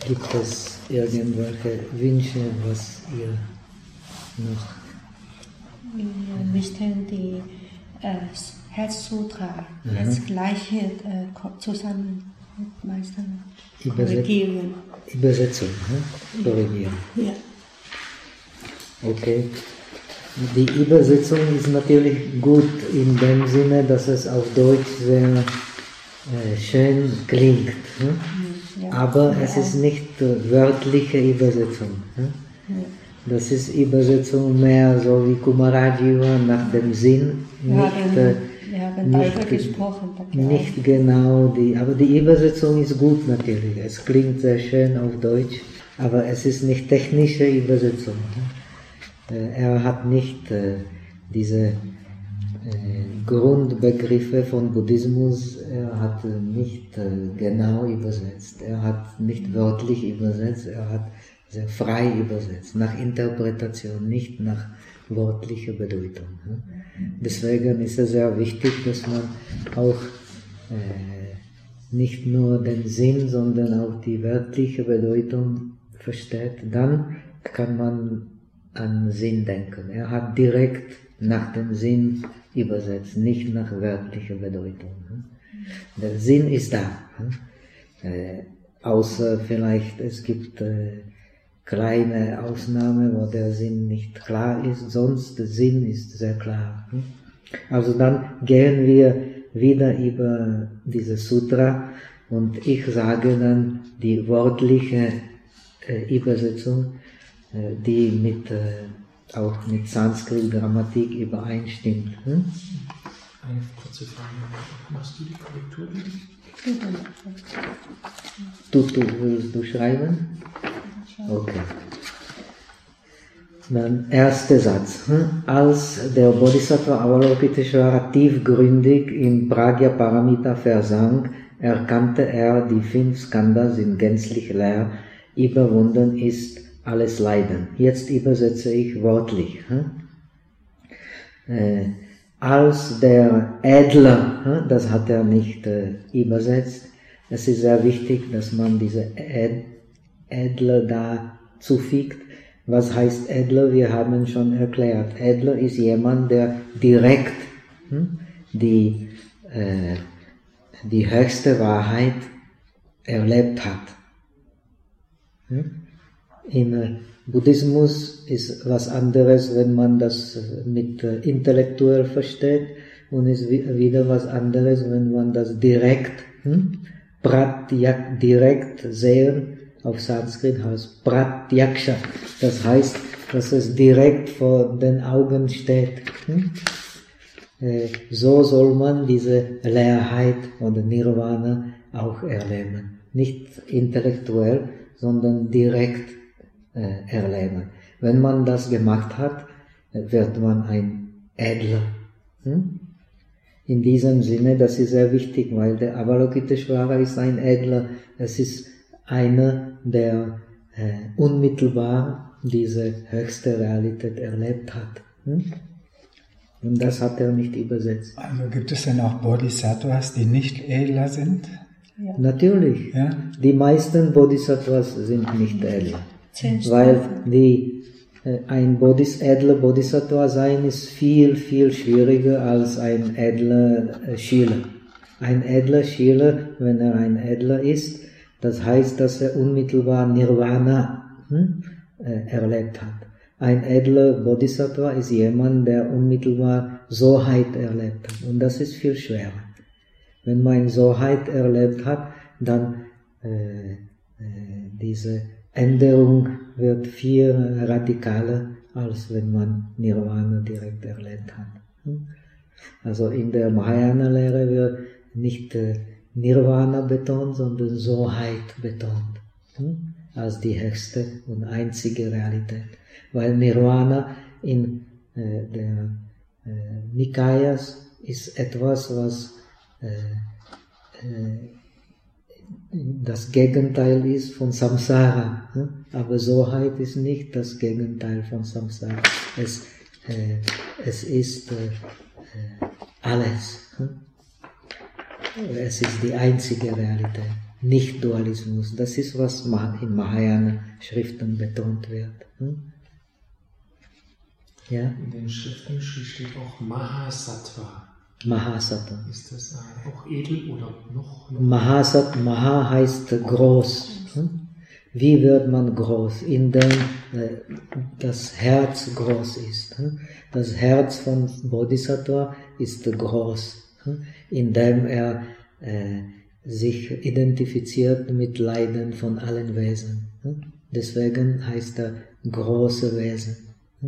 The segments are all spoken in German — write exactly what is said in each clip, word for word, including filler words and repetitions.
Gibt es irgendwelche Wünsche, was ihr noch? Wir möchten die äh, Herzsutra mhm. das gleiche äh, zusammen mit Meister korrigieren. Übersetzung, hm? korrigieren. Ja. Okay. Die Übersetzung ist natürlich gut in dem Sinne, dass es auf Deutsch sehr äh, schön klingt. Hm? Ja. Aber ja. es ist nicht äh, wörtliche Übersetzung. Hm? Ja. Das ist Übersetzung mehr so wie Kumarajiva nach dem Sinn. Wir nicht, haben, äh, wir haben nicht, gesprochen. Nicht genau die, aber die Übersetzung ist gut natürlich. Es klingt sehr schön auf Deutsch, aber es ist nicht technische Übersetzung. Er hat nicht äh, diese äh, Grundbegriffe von Buddhismus, er hat äh, nicht äh, genau übersetzt, er hat nicht wörtlich übersetzt, er hat sehr frei übersetzt, nach Interpretation, nicht nach wörtlicher Bedeutung. Ne? Deswegen ist es sehr wichtig, dass man auch äh, nicht nur den Sinn, sondern auch die wörtliche Bedeutung versteht. Dann kann man an Sinn denken. Er hat direkt nach dem Sinn übersetzt, nicht nach wörtlicher Bedeutung. Der Sinn ist da. Äh, außer vielleicht, es gibt äh, kleine Ausnahmen, wo der Sinn nicht klar ist, sonst der Sinn ist sehr klar. Also dann gehen wir wieder über diese Sutra und ich sage dann die wörtliche äh, Übersetzung, die mit, äh, auch mit Sanskrit-Grammatik übereinstimmt. Hm? Eine kurze Frage. Machst du die Korrektur? Du, du willst du schreiben? Okay. Dann erster Satz. Hm? Als der Bodhisattva Avalokiteshvara tiefgründig in Pragya Paramita versank, erkannte er, die fünf Skandhas sind gänzlich leer, überwunden ist alles Leiden. Jetzt übersetze ich wörtlich. Hm? Äh, als der Ädler, hm? das hat er nicht äh, übersetzt, es ist sehr wichtig, dass man diese Ädler da zufügt. Was heißt Ädler? Wir haben schon erklärt. Ädler ist jemand, der direkt hm? die, äh, die höchste Wahrheit erlebt hat. Hm? Im Buddhismus ist was anderes, wenn man das mit intellektuell versteht, und ist wieder was anderes, wenn man das direkt, hm? Pratyak, direkt sehen, auf Sanskrit heißt Pratyaksha. Das heißt, dass es direkt vor den Augen steht. Hm? Äh, so soll man diese Leerheit oder Nirvana auch erleben. Nicht intellektuell, sondern direkt erleben. Wenn man das gemacht hat, wird man ein Ädler. Hm? In diesem Sinne, das ist sehr wichtig, weil der Avalokiteshvara ist ein Ädler. Es ist einer, der äh, unmittelbar diese höchste Realität erlebt hat. Hm? Und das hat er nicht übersetzt. Also gibt es denn auch Bodhisattvas, die nicht Ädler sind? Ja. Natürlich. Ja? Die meisten Bodhisattvas sind nicht Ädler. Weil die, äh, ein Bodhis, edler Bodhisattva sein ist viel, viel schwieriger als ein edler äh, Schüler. Ein edler Schüler, wenn er ein Edler ist, das heißt, dass er unmittelbar Nirvana hm, äh, erlebt hat. Ein edler Bodhisattva ist jemand, der unmittelbar Soheit erlebt hat. Und das ist viel schwerer. Wenn man Soheit erlebt hat, dann äh, äh, diese Änderung wird viel radikaler, als wenn man Nirvana direkt erlebt hat. Also in der Mahayana-Lehre wird nicht äh, Nirvana betont, sondern Soheit betont, hm? als die höchste und einzige Realität. Weil Nirvana in äh, der äh, Nikayas ist etwas, was äh, äh, das Gegenteil ist von Samsara. Aber Soheit ist nicht das Gegenteil von Samsara. Es, äh, es ist äh, alles. Es ist die einzige Realität. Nicht-Dualismus. Das ist, was in Mahayana-Schriften betont wird. Ja? In den Schriften steht auch Mahasattva. Mahasattva. Ist das auch edel oder noch? noch? Mahasattva, Maha heißt groß. Wie wird man groß? Indem das Herz groß ist. Das Herz von Bodhisattva ist groß, indem er äh, sich identifiziert mit Leiden von allen Wesen. Deswegen heißt er große Wesen.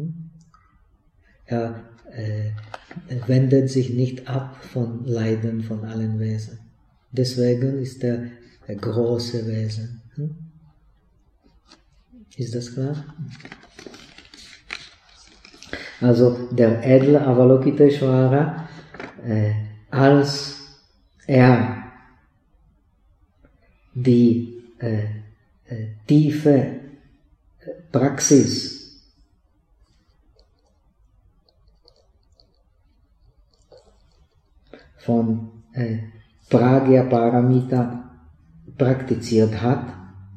Er äh, wendet sich nicht ab von Leiden von allen Wesen. Deswegen ist er ein große Wesen. Ist das klar? Also der edle Avalokiteshvara, äh, als er die äh, äh, tiefe Praxis von äh, Pragya Paramita praktiziert hat,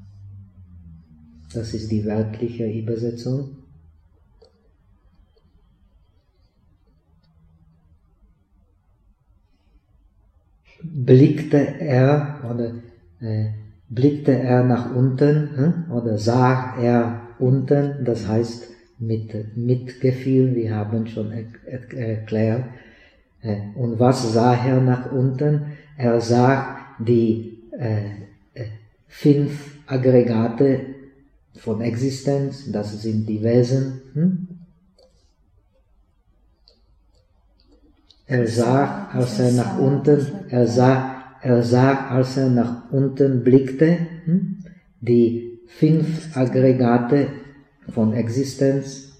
das ist die wörtliche Übersetzung, blickte er oder äh, blickte er nach unten hm? oder sah er unten, das heißt mit Mitgefühl, wir haben schon er, er, erklärt. Äh, und was sah er nach unten? Er sah die äh, äh, fünf Aggregate von Existenz, das sind die Wesen. Hm? Er sah, als er nach unten, er sah, er sah, als er nach unten blickte, hm? die fünf Aggregate von Existenz.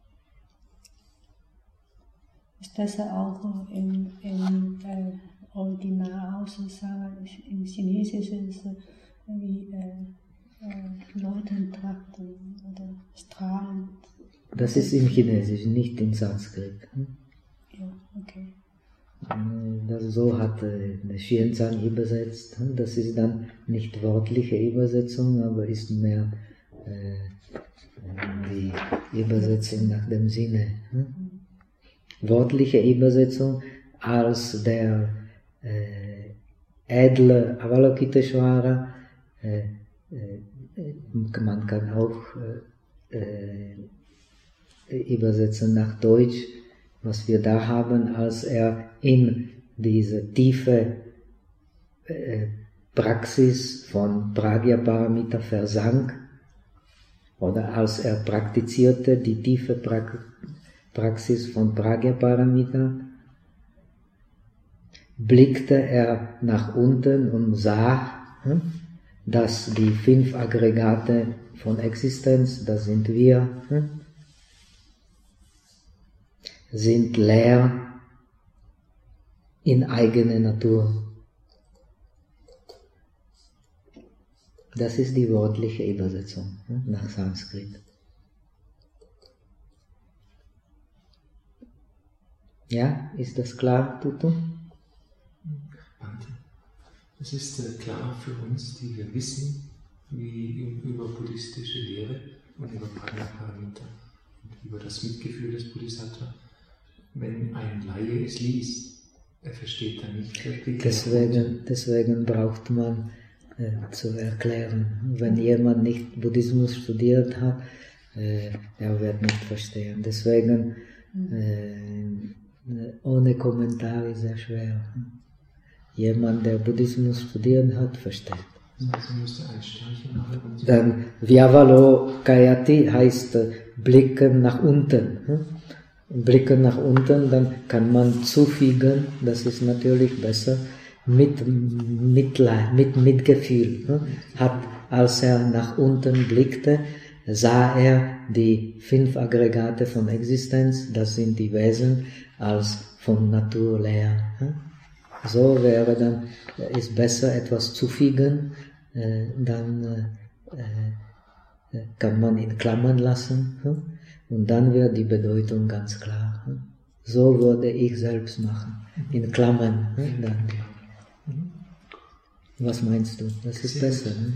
Ist das auch im, im äh, Originalaussage, im Chinesischen ist wie äh, äh, Leutentrachten oder Strahlen? Das ist im Chinesischen, nicht im Sanskrit. Hm? Ja, okay. Das so hat äh, der Xianzang übersetzt. Das ist dann nicht wörtliche Übersetzung, aber ist mehr äh, die Übersetzung nach dem Sinne. Hm? Wörtliche Übersetzung als der äh, edle Avalokiteshvara, äh, äh, man kann auch äh, äh, übersetzen nach Deutsch, was wir da haben, als er in diese tiefe äh, Praxis von Pragya Paramita versank, oder als er praktizierte die tiefe pra Praxis von Pragya Paramita, blickte er nach unten und sah, hm, dass die fünf Aggregate von Existenz, das sind wir, hm, sind leer in eigener Natur. Das ist die wörtliche Übersetzung nach Sanskrit. Ja, ist das klar, Tutu? Es ist äh, klar für uns, die wir wissen, wie über buddhistische Lehre und über Pragya Paramita und über das Mitgefühl des Bodhisattva. Wenn ein Laie es liest, er versteht dann nicht wirklich. Deswegen, deswegen braucht man äh, zu erklären. Wenn jemand nicht Buddhismus studiert hat, äh, er wird nicht verstehen. Deswegen äh, ohne Kommentar ist sehr schwer. Jemand, der Buddhismus studiert hat, versteht. Also müsste ein Sternchen haben. Dann Vyavalokayati heißt äh, blicken nach unten. Hm? Blicken nach unten, dann kann man zufügen, das ist natürlich besser, mit Mitleid, mit Mitgefühl. Ne? Hat, als er nach unten blickte, sah er die fünf Aggregate von Existenz, das sind die Wesen, als von Natur leer. Ne? So wäre dann, ist besser etwas zufügen, äh, dann äh, kann man in Klammern lassen. Ne? Und dann wird die Bedeutung ganz klar. So würde ich selbst machen. In Klammern. Dann. Was meinst du? Das ist besser. Ne?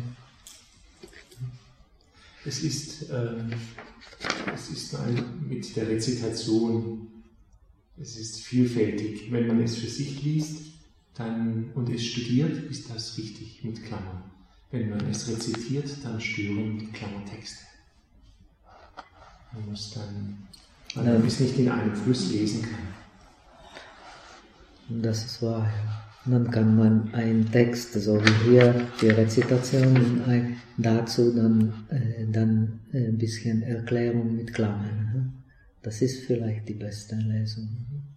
Es ist, ähm, es ist mal mit der Rezitation, es ist vielfältig. Wenn man es für sich liest dann, und es studiert, ist das richtig mit Klammern. Wenn man es rezitiert, dann stören die Klammertexte. Man muss dann, weil man es nicht in einem Fluss lesen kann. Das ist wahr, ja. Dann kann man einen Text, so wie hier die Rezitation, ein, dazu dann, äh, dann ein bisschen Erklärung mit Klammern. Das ist vielleicht die beste Lesung.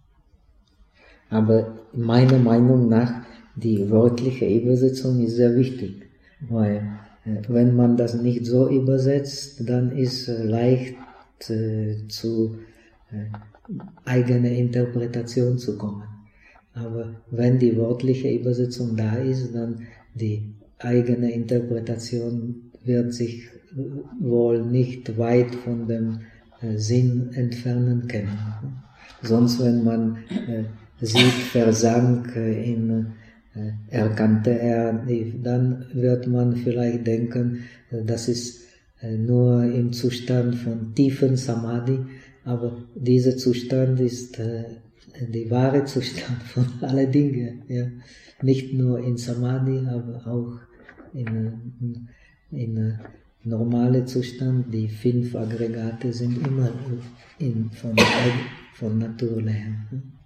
Aber meiner Meinung nach, die wörtliche Übersetzung ist sehr wichtig, weil äh, wenn man das nicht so übersetzt, dann ist äh, leicht äh, zu äh, eigener Interpretation zu kommen. Aber wenn die wörtliche Übersetzung da ist, dann die eigene Interpretation wird sich wohl nicht weit von dem äh, Sinn entfernen können. Sonst, wenn man äh, sieht, versank äh, in, äh, erkannte er, dann wird man vielleicht denken, äh, das ist äh, nur im Zustand von tiefen Samadhi, aber dieser Zustand ist äh, der wahre Zustand von allen Dingen, ja. Nicht nur in Samadhi, aber auch in, in, in normalen Zustand. Die fünf Aggregate sind immer in, von, von Natur her.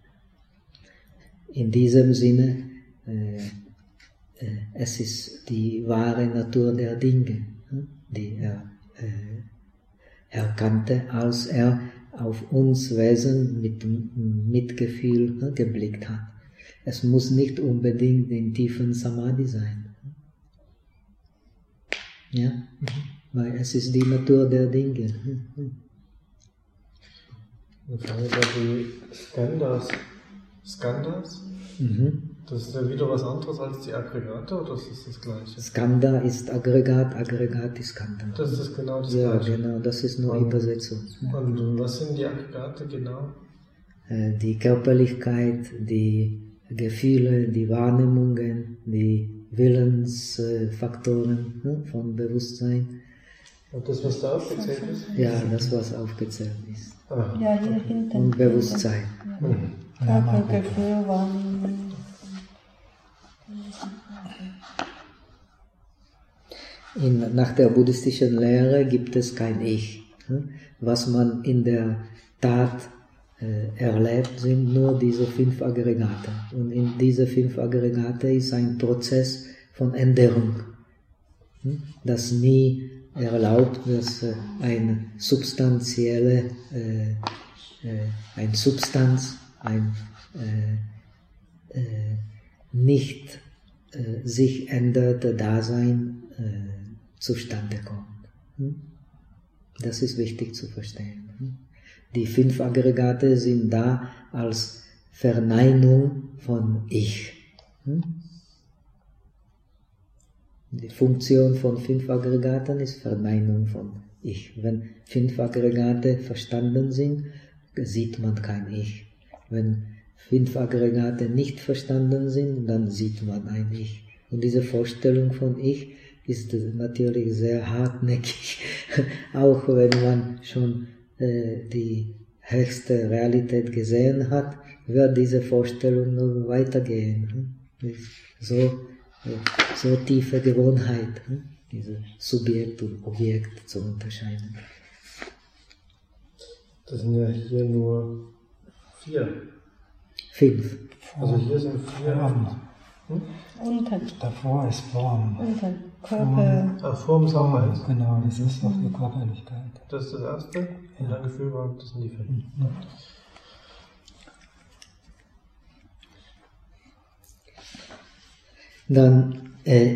In diesem Sinne, äh, äh, es ist die wahre Natur der Dinge, die er äh, erkannte, als er auf uns Wesen mit Mitgefühl ne, geblickt hat. Es muss nicht unbedingt in tiefen Samadhi sein. Ja? Mhm. Weil es ist die Natur der Dinge. Mhm. Eine Frage über die Skandhas. Skandhas? Mhm. Das ist ja wieder was anderes als die Aggregate, oder ist das das Gleiche? Skandha ist Aggregat, Aggregat ist Skandha. Das ist genau das ja, Gleiche? Ja, genau, das ist nur und, Übersetzung. Und was sind die Aggregate genau? Die Körperlichkeit, die Gefühle, die Wahrnehmungen, die Willensfaktoren ne, von Bewusstsein. Und das, was da aufgezählt ist? Ja, das, was aufgezählt ist. Ah, ja, hier hinten. Und Bewusstsein. Ja. Mhm. Körper, Gefühl, Wahrnehmung. In, nach der buddhistischen Lehre gibt es kein Ich. Was man in der Tat äh, erlebt, sind nur diese fünf Aggregate. Und in diese fünf Aggregate ist ein Prozess von Änderung, das nie erlaubt, dass äh, eine substanzielle, äh, äh, ein Substanz, ein äh, äh, nicht äh, sich änderte Dasein äh, zustande kommt. Das ist wichtig zu verstehen. Die fünf Aggregate sind da als Verneinung von Ich. Die Funktion von fünf Aggregaten ist Verneinung von Ich. Wenn fünf Aggregate verstanden sind, sieht man kein Ich. Wenn fünf Aggregate nicht verstanden sind, dann sieht man ein Ich. Und diese Vorstellung von Ich ist natürlich sehr hartnäckig, auch wenn man schon äh, die höchste Realität gesehen hat, wird diese Vorstellung noch weitergehen. So, äh, so tiefe Gewohnheit, äh, diese Subjekt und Objekt zu unterscheiden. Das sind ja hier nur vier. Fünf. Also hier sind vier. Hm? Unten. Davor ist Form. Unten. Körper. Ah, Form ist auch eins. Genau, das ist auch die Körperlichkeit. Das ist das erste. Ja. Und dann Gefühl war, das sind die fünf. Ja. Dann äh,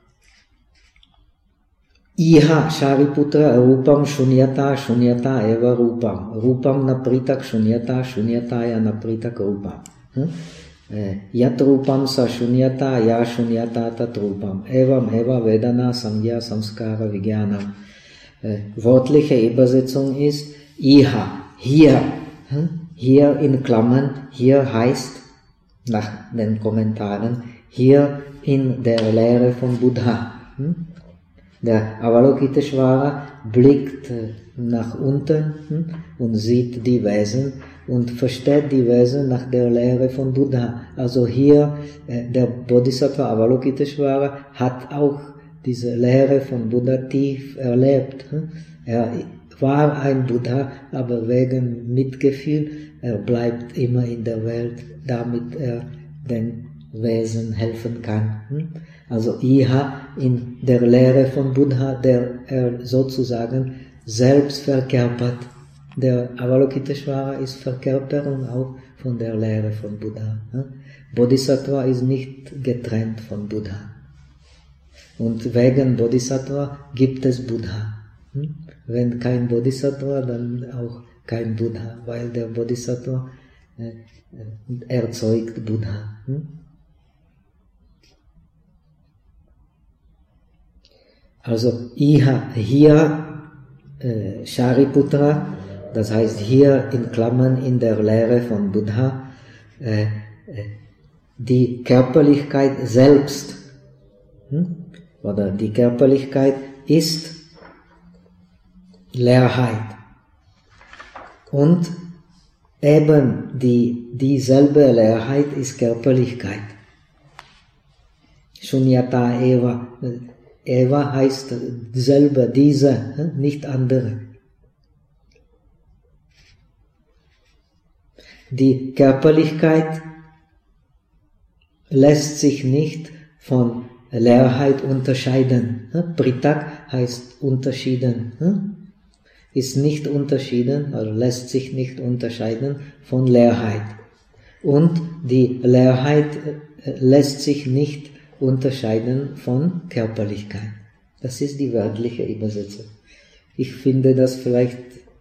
Iha Shariputra Rupam Shunyata Shunyata Eva Rupam Rupam Napritak Shunyata Shunyataya Napritak Rupam hm? Yat Rupam Sa Shunyata Ya Shunyata Tat Rupam Evam Eva Vedana Samya Samskara Vijnanam. Äh, wörtliche Übersetzung ist Iha, hier. Hm? Hier in Klammern, hier heißt nach den Kommentaren hier in der Lehre von Buddha. Der Avalokiteshvara blickt nach unten und sieht die Wesen und versteht die Wesen nach der Lehre von Buddha. Also hier, der Bodhisattva Avalokiteshvara hat auch diese Lehre von Buddha tief erlebt. Er war ein Buddha, aber wegen Mitgefühl, er bleibt immer in der Welt, damit er den Wesen helfen kann. Also Iha in der Lehre von Buddha, der er sozusagen selbst verkörpert. Der Avalokiteshvara ist Verkörperung auch von der Lehre von Buddha. Bodhisattva ist nicht getrennt von Buddha. Und wegen Bodhisattva gibt es Buddha. Wenn kein Bodhisattva, dann auch kein Buddha, weil der Bodhisattva erzeugt Buddha. Also Iha, hier äh, Shariputra, das heißt hier in Klammern in der Lehre von Buddha, äh, äh, die Körperlichkeit selbst, hm? oder die Körperlichkeit ist Leerheit. Und eben die, dieselbe Leerheit ist Körperlichkeit. Shunyata eva. Eva heißt selber, diese, nicht andere. Die Körperlichkeit lässt sich nicht von Leerheit unterscheiden. Pritak heißt unterschieden. Ist nicht unterschieden, also lässt sich nicht unterscheiden von Leerheit. Und die Leerheit lässt sich nicht unterscheiden von Körperlichkeit. Das ist die wörtliche Übersetzung. Ich finde das vielleicht,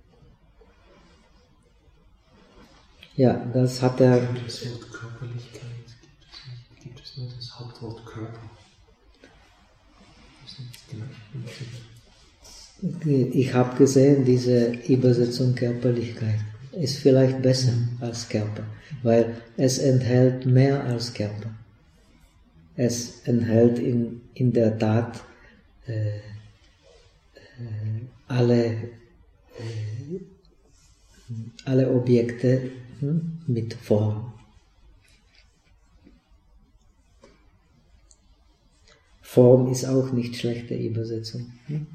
ja, das hat er... Das Wort Körperlichkeit gibt es nicht, gibt es nur das Hauptwort Körper. Das ist genau. Ich habe gesehen, diese Übersetzung Körperlichkeit ist vielleicht besser als Körper, weil es enthält mehr als Körper. Es enthält in, in der Tat äh, äh, alle, äh, alle Objekte hm, mit Form. Form ist auch nicht schlechte Übersetzung. Hm?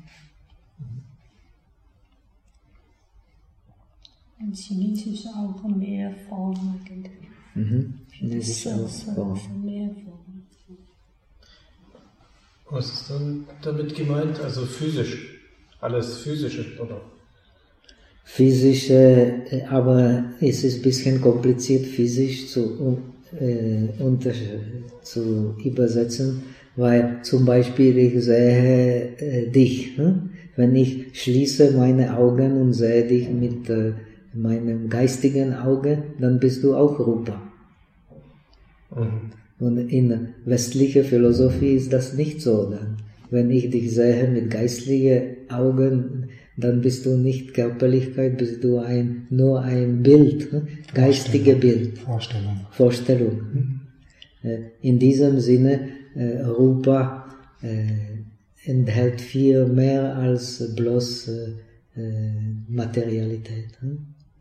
In Chinesisch auch mehr Form eigentlich. Mhm. Chinesisch auch Form. Mehr Form. Was ist dann damit gemeint? Also physisch, alles Physische, oder? Physische, aber es ist ein bisschen kompliziert, physisch zu, äh, unter, zu übersetzen, weil zum Beispiel ich sehe äh, dich. Hm? Wenn ich schließe meine Augen und sehe dich mit äh, meinem geistigen Auge, dann bist du auch Rupa. Mhm. Und in westlicher Philosophie ist das nicht so. Dann, wenn ich dich sehe mit geistlichen Augen, dann bist du nicht Körperlichkeit, bist du ein, nur ein Bild, ne? Geistige Bild. Vorstellung. Vorstellung. Mhm. In diesem Sinne, äh, Rupa äh, enthält viel mehr als bloß äh, Materialität. Ne?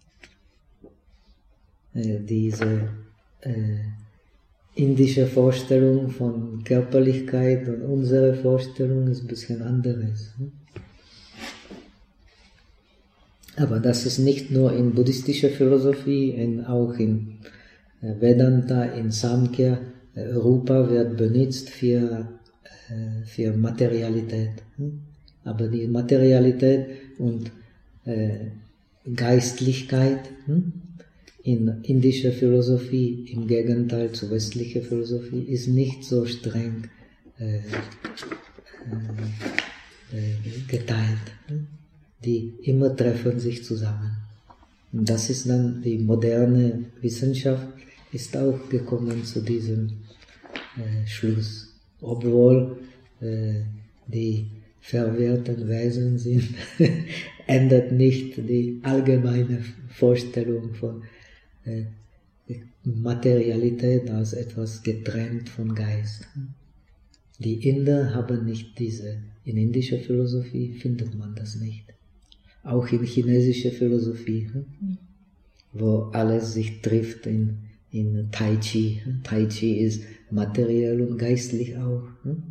Äh, diese äh, indische Vorstellung von Körperlichkeit und unsere Vorstellung ist ein bisschen anderes. Aber das ist nicht nur in buddhistischer Philosophie, in, auch in Vedanta, in Samkhya, Rupa wird benutzt für, für Materialität. Aber die Materialität und Geistlichkeit in indischer Philosophie, im Gegenteil zu westlicher Philosophie, ist nicht so streng äh, äh, geteilt. Die immer treffen sich zusammen. Und das ist dann die moderne Wissenschaft, ist auch gekommen zu diesem äh, Schluss. Obwohl äh, die verwirrten Wesen sind, ändert nicht die allgemeine Vorstellung von Materialität als etwas getrennt von Geist. Die Inder haben nicht diese, in indischer Philosophie findet man das nicht. Auch in chinesischer Philosophie, wo alles sich trifft in, in Tai Chi. Tai Chi ist materiell und geistlich auch.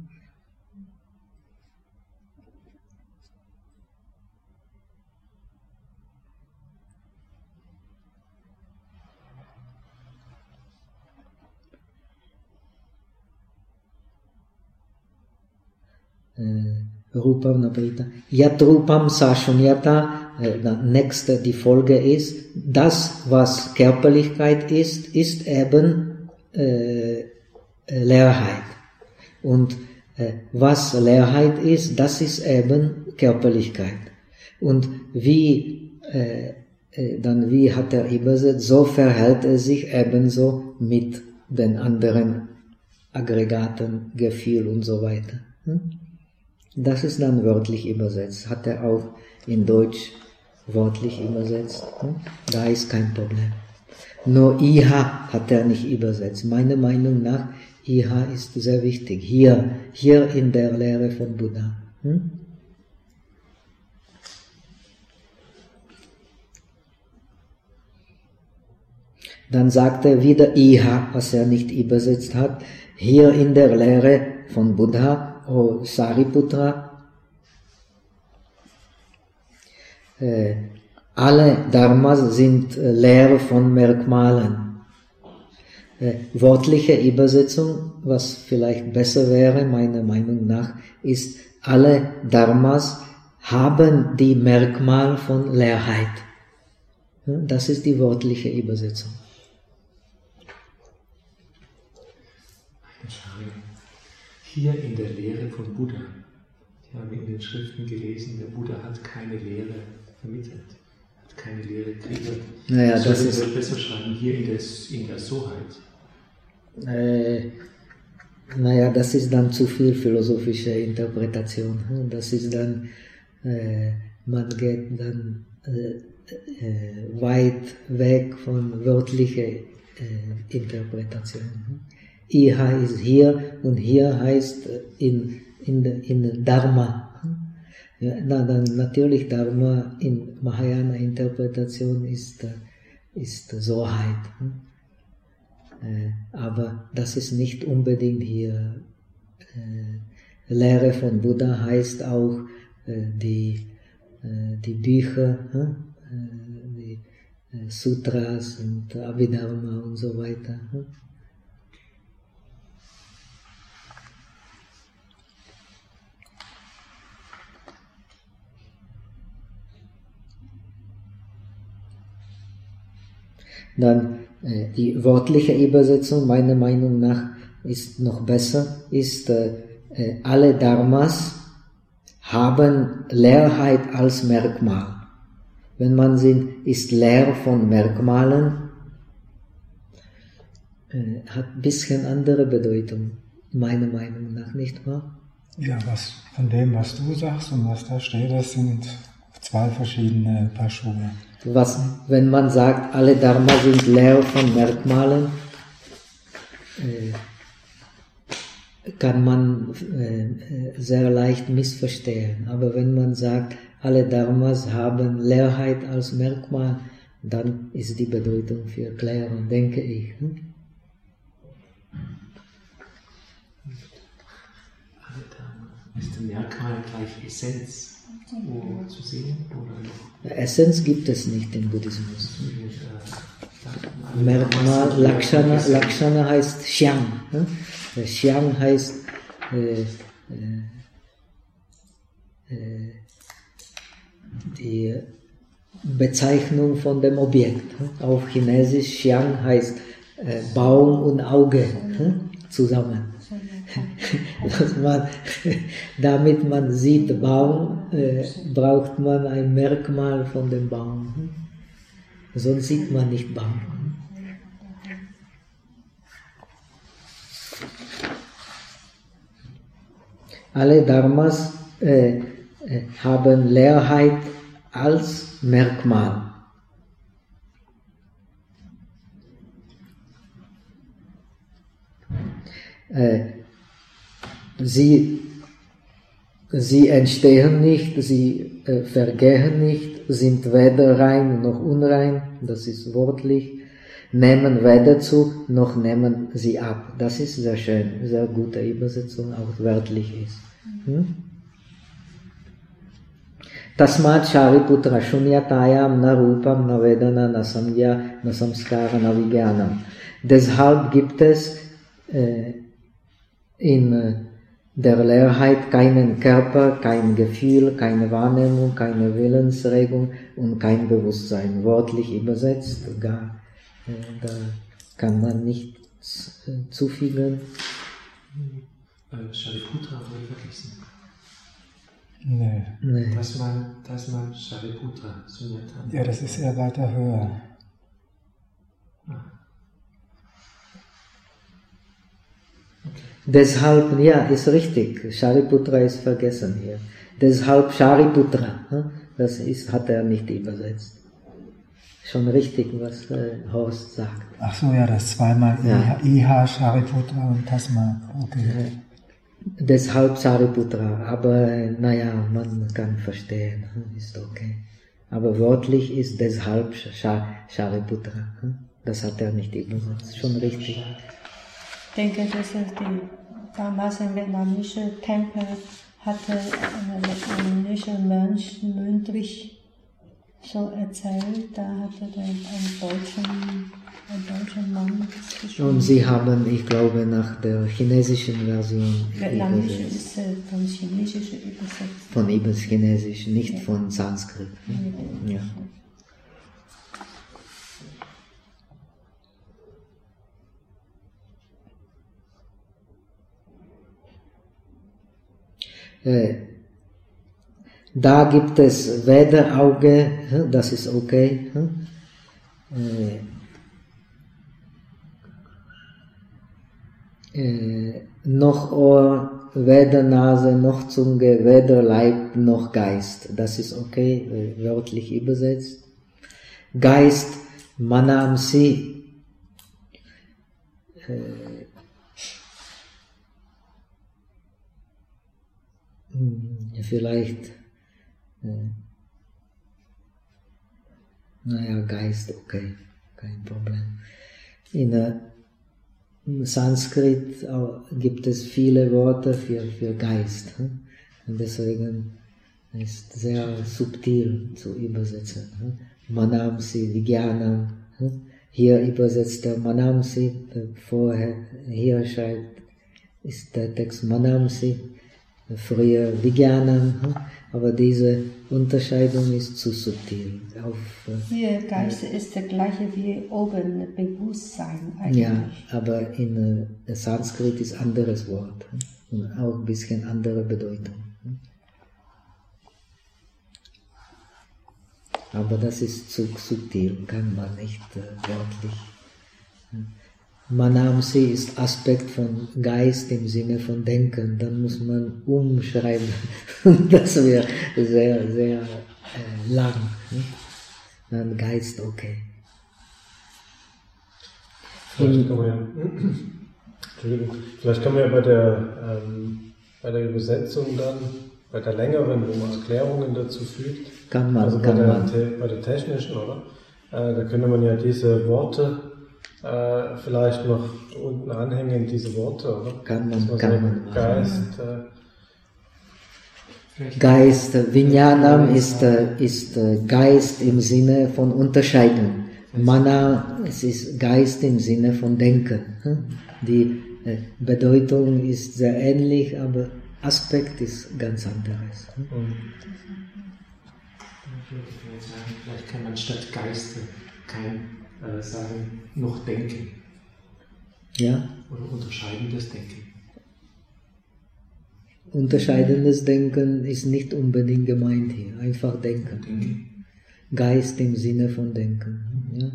Rupam Naprita. Yat Rupam Sashunyata, nächste die Folge ist, das, was Körperlichkeit ist, ist eben äh, Leerheit. Und äh, was Leerheit ist, das ist eben Körperlichkeit. Und wie, äh, äh, dann wie hat er übersetzt, so verhält er sich ebenso mit den anderen Aggregaten, Gefühl und so weiter. Hm? Das ist dann wörtlich übersetzt, hat er auch in Deutsch wörtlich übersetzt. Da ist kein Problem. Nur Iha hat er nicht übersetzt. Meiner Meinung nach, Iha ist sehr wichtig. Hier, hier in der Lehre von Buddha. Hm? Dann sagt er wieder Iha, was er nicht übersetzt hat. Hier in der Lehre von Buddha, O Sariputra, äh, alle Dharmas sind äh, leer von Merkmalen. Äh, wörtliche Übersetzung, was vielleicht besser wäre, meiner Meinung nach, ist, alle Dharmas haben die Merkmal von Leerheit. Das ist die wörtliche Übersetzung. Hier in der Lehre von Buddha, wir haben in den Schriften gelesen, der Buddha hat keine Lehre vermittelt, hat keine Lehre kreiert. Naja, das, das ist besser schreiben, hier in der, in der Soheit. Äh, naja, das ist dann zu viel philosophische Interpretation. Das ist dann, äh, man geht dann äh, äh, weit weg von wörtlicher äh, Interpretation. Iha ist hier und hier heißt in, in, in Dharma. Ja, na, dann natürlich Dharma in Mahayana-Interpretation ist, ist Soheit. Äh, aber das ist nicht unbedingt hier. Äh, Lehre von Buddha heißt auch äh, die, äh, die Bücher, äh, die äh, Sutras und Abhidharma und so weiter. Äh. Dann äh, die wörtliche Übersetzung, meiner Meinung nach, ist noch besser, ist äh, äh, alle Dharmas haben Leerheit als Merkmal. Wenn man sieht, ist leer von Merkmalen, äh, hat ein bisschen andere Bedeutung, meiner Meinung nach, nicht wahr? Ja, was von dem, was du sagst und was da steht, das sind zwei verschiedene Paar Schuhe. Was, wenn man sagt, alle Dharma sind leer von Merkmalen, äh, kann man äh, sehr leicht missverstehen. Aber wenn man sagt, alle Dharmas haben Leerheit als Merkmal, dann ist die Bedeutung viel klarer, denke ich. Hm? Alle Dharma. Ist der Merkmal gleich Essenz? Oh, zu sehen? Oder? Essenz gibt es nicht im Buddhismus. Merkmal, Lakshana, Lakshana heißt Xiang. Ne? Xiang heißt äh, äh, die Bezeichnung von dem Objekt. Ne? Auf Chinesisch Xiang heißt äh, Baum und Auge ne? zusammen. Dass man, damit man sieht Baum, äh, braucht man ein Merkmal von dem Baum. Sonst sieht man nicht Baum. Alle Dharmas äh, äh, haben Leerheit als Merkmal. Äh, sie, sie entstehen nicht, sie äh, vergehen nicht, sind weder rein noch unrein, das ist wörtlich, nehmen weder zu, noch nehmen sie ab. Das ist sehr schön, sehr gute Übersetzung, auch wörtlich ist. Hm? Tasmat Shariputra Shunyatayam na Rupam na Vedana na Samya na Samskara na Vijnanam. Deshalb gibt es äh, in äh, der Leerheit keinen Körper, kein Gefühl, keine Wahrnehmung, keine Willensregung und kein Bewusstsein. Wörtlich übersetzt, gar, äh, da kann man nichts äh, zufügen. Äh, Shariputra habe ich vergessen. Nee. Nee. Tasman, Tasman Shariputra, Sunyata. Ja, das ist eher weiter höher. Ah. Okay. Deshalb, ja, ist richtig, Shariputra ist vergessen hier. Deshalb Shariputra, das ist, hat er nicht übersetzt. Schon richtig, was äh, Horst sagt. Ach so, ja, das zweimal Ja. Iha, Shariputra und Tasma. Okay. Äh, Deshalb Shariputra, aber naja, man kann verstehen, ist okay. Aber wörtlich ist deshalb Shariputra, das hat er nicht übersetzt, schon richtig. Ich denke, das ist die damals im vietnamesischen Tempel hatte ein vietnamesischer Mönch mündlich so erzählt, da hatte der ein deutschen, ein deutscher Mann das geschrieben. Und sie haben, ich glaube, nach der chinesischen Version Vietnamesisch übersetzt. ist äh, von Chinesisch übersetzt. Von Ibers Chinesisch, nicht von Sanskrit. Ja. Äh, da gibt es weder Auge, das ist okay, äh, äh, noch Ohr, weder Nase, noch Zunge, weder Leib, noch Geist. Das ist okay, äh, wörtlich übersetzt. Geist, Manamsi, äh, vielleicht, äh, naja, Geist, okay, kein Problem. In äh, Sanskrit gibt es viele Worte für, für Geist. Hm? Und deswegen ist es sehr subtil zu übersetzen. Hm? Manamsi, Vijnanam. Hm? Hier übersetzt er Manamsi, vorher, hier schreibt, ist der Text Manamsi, früher Vijnanam. Hm? Aber diese Unterscheidung ist zu subtil. Auf, Hier Geist äh, ist der gleiche wie oben, Bewusstsein eigentlich. Ja, aber in äh, Sanskrit ist ein anderes Wort und auch ein bisschen andere Bedeutung. Aber das ist zu subtil, kann man nicht äh, wörtlich. Manamsi ist Aspekt von Geist im Sinne von Denken, dann muss man umschreiben. Das wäre sehr, sehr äh, lang. Dann Geist, okay. Vielleicht kann man ja, Entschuldigung, vielleicht kann man ja bei der, ähm, bei der Übersetzung dann, bei der längeren, wo man Erklärungen dazu fügt, Kann man, also bei kann der, man. The- bei der technischen, oder? Äh, da könnte man ja diese Worte äh, vielleicht noch unten anhängen, diese Worte, oder? Kann man, Dass man kann so man machen. Geist, äh, Vielleicht Geist, Vijnanam ist, äh, ist äh, Geist im Sinne von Unterscheidung. Mana, es ist Geist im Sinne von Denken. Hm? Die äh, Bedeutung ist sehr ähnlich, aber Aspekt ist ganz anderes. Hm? und Ich würde vielleicht sagen, vielleicht kann man statt Geiste kein äh, sagen, noch denken Ja? oder unterscheidendes Denken. Unterscheidendes Denken ist nicht unbedingt gemeint hier, einfach Denken. Denken. Geist im Sinne von Denken. Ja?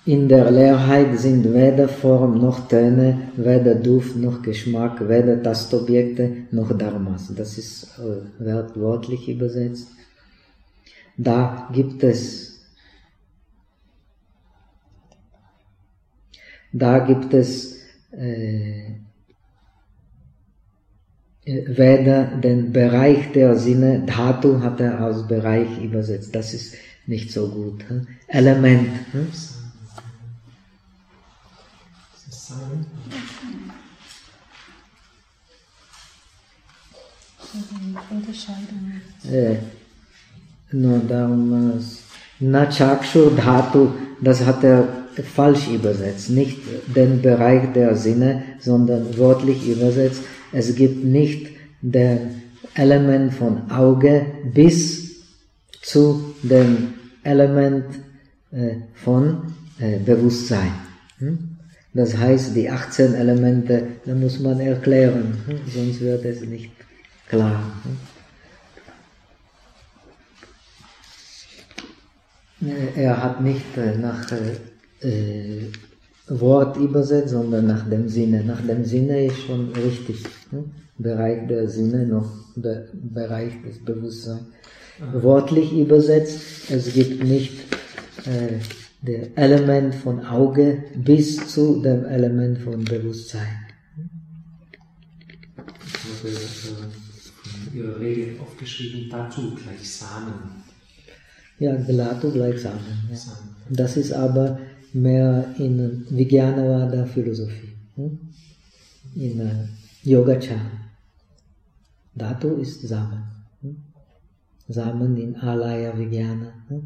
In der Leerheit sind weder Form noch Töne, weder Duft noch Geschmack, weder Tastobjekte noch Dharmas. Das ist äh, wörtlich übersetzt. Da gibt es, da gibt es äh, weder den Bereich der Sinne, Dhatu hat er als Bereich übersetzt. Das ist nicht so gut. Hm? Element. Hm? Unterscheidung. Äh, no, darum, na Chakshur Dhatu, das hat er falsch übersetzt. Nicht den Bereich der Sinne, sondern wörtlich übersetzt. Es gibt nicht den Element von Auge bis zu dem Element äh, von äh, Bewusstsein. Hm? Das heißt, die achtzehn Elemente, da muss man erklären, hm? Sonst wird es nicht klar. Hm? Er hat nicht äh, nach äh, Wort übersetzt, sondern nach dem Sinne. Nach dem Sinne ist schon richtig. Hm? Bereich der Sinne noch der Bereich des Bewusstseins. Wortlich übersetzt, es gibt nicht äh, das Element von Auge bis zu dem Element von Bewusstsein. Ich habe äh, von Ihrer Rede aufgeschrieben, dazu gleich Samen. Ja, Glatu gleich Samen. Ja. Samen. Das ist aber mehr in Vijnanavada Philosophie, hm? in uh, Yogacara. Dhatu ist Samen. Hm? Samen in Alaya Vijnana. Hm?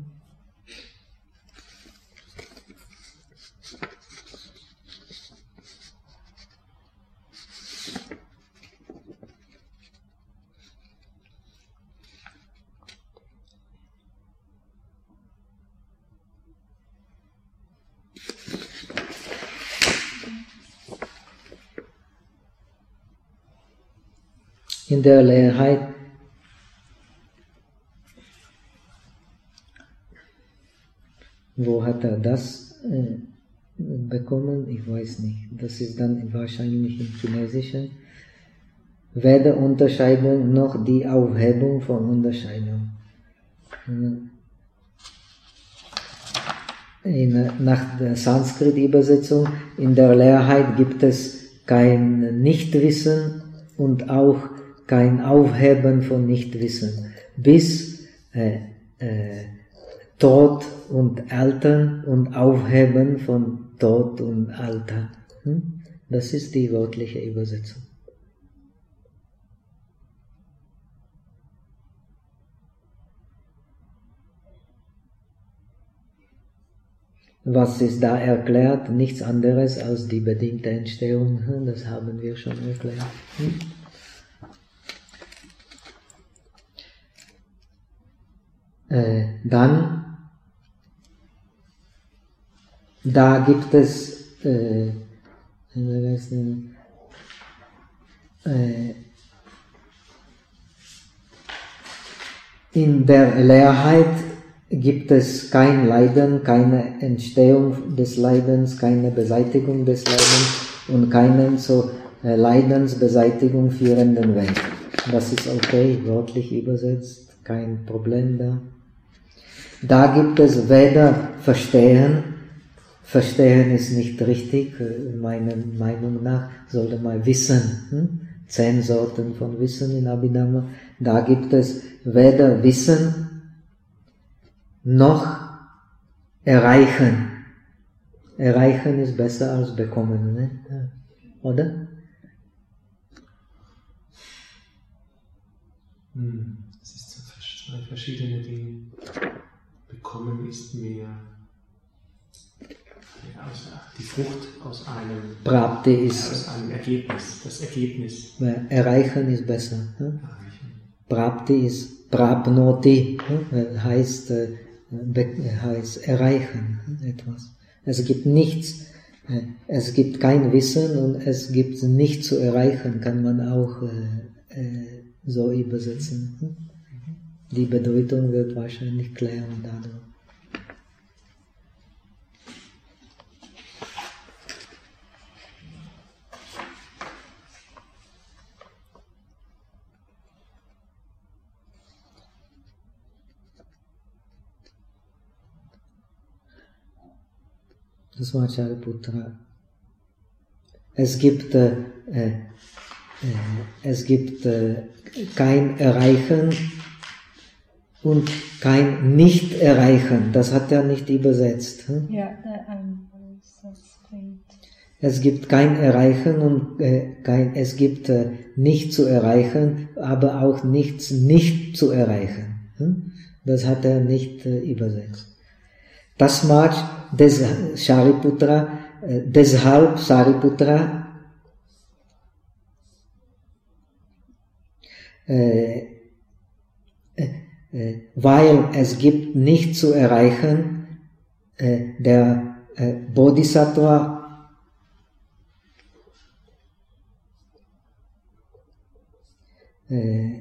In der Leerheit wo hat er das äh, bekommen? Ich weiß nicht. Das ist dann wahrscheinlich im Chinesischen. Weder Unterscheidung noch die Aufhebung von Unterscheidung. In, nach der Sanskrit-Übersetzung, in der Leerheit gibt es kein Nichtwissen und auch kein Aufheben von Nichtwissen, bis äh, äh, Tod und Alter und Aufheben von Tod und Alter. Hm? Das ist die wörtliche Übersetzung. Was ist da erklärt? Nichts anderes als die bedingte Entstehung. Das haben wir schon erklärt. Hm? Äh, dann, da gibt es äh, äh, in der Leerheit gibt es kein Leiden, keine Entstehung des Leidens, keine Beseitigung des Leidens und keinen zur äh, Leidensbeseitigung führenden Weg. Das ist okay, wörtlich übersetzt, kein Problem da. Da gibt es weder Verstehen, Verstehen ist nicht richtig, meiner Meinung nach sollte man wissen, hm? Zehn Sorten von Wissen in Abhidhamma. Da gibt es weder Wissen noch Erreichen. Erreichen ist besser als bekommen, ne? Oder? Hm, es ist so zwei verschiedene Dinge. Bekommen ist mehr aus, die Frucht aus einem, Prapti ist, aus einem Ergebnis, das Ergebnis. Erreichen ist besser. Ne? Erreichen. Prapti ist Prapnoti, ne? heißt, heißt erreichen etwas. Es gibt nichts, es gibt kein Wissen und es gibt nichts zu erreichen, kann man auch äh, so übersetzen. Die Bedeutung wird wahrscheinlich klären dadurch. Das war Shariputra. Es gibt, äh, äh, es gibt äh, kein Erreichen und kein Nicht-Erreichen. Das hat er nicht übersetzt. Hm? Ja, um, das klingt. Es gibt kein Erreichen und äh, kein, es gibt äh, nicht zu erreichen, aber auch nichts nicht zu erreichen. Hm? Das hat er nicht äh, übersetzt. Tasmat des Shariputra, äh, deshalb Shariputra, äh, äh, äh, weil es gibt nicht zu erreichen, äh, der äh, Bodhisattva äh,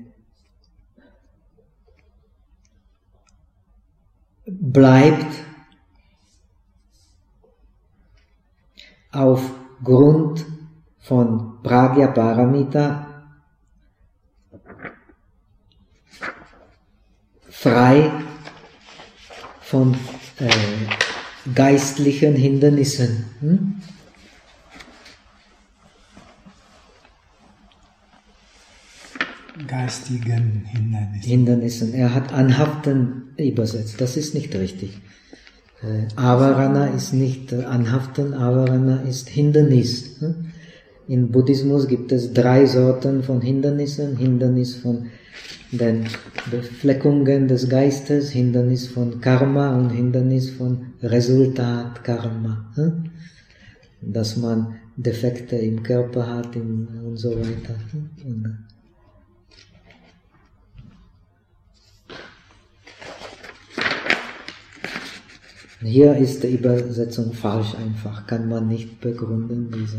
bleibt aufgrund von Pragya Paramita frei von äh, geistlichen Hindernissen. Hm? Geistigen Hindernissen. Hindernissen. Er hat anhaften übersetzt. Das ist nicht richtig. Äh, Avarana ist nicht äh, anhaften, Avarana ist Hindernis. Hm? In Buddhismus gibt es drei Sorten von Hindernissen. Hindernis von den Befleckungen des Geistes, Hindernis von Karma und Hindernis von Resultat Karma. Hm? Dass man Defekte im Körper hat im, und so weiter. Hm? Und, hier ist die Übersetzung falsch einfach, kann man nicht begründen, diese.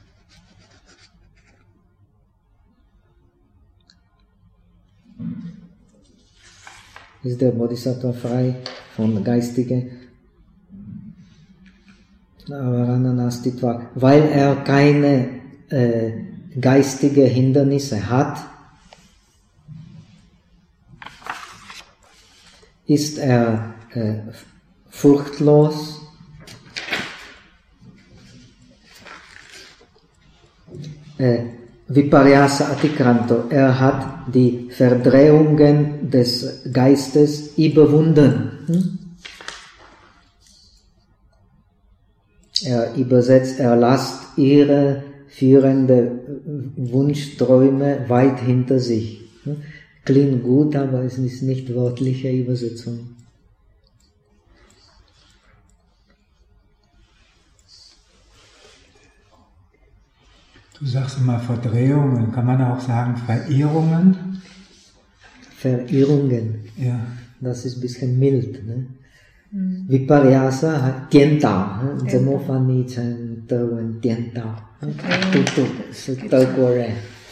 Ist der Bodhisattva frei von geistigen Avarananastitva, weil er keine äh, geistige Hindernisse hat, ist er äh, furchtlos, äh, Viparyasa Atikranto, er hat die Verdrehungen des Geistes überwunden. Hm? Er übersetzt, er lässt ihre führende Wunschträume weit hinter sich. Hm? Klingt gut, aber es ist nicht wörtliche Übersetzung. Du sagst immer Verdrehungen, kann man auch sagen Verirrungen? Verirrungen. Ja. Das ist ein bisschen mild. Ne? Mhm. Viparyasa, Tientao. Zemofani, Chen, Tau, Tientao. Tutu, Tau,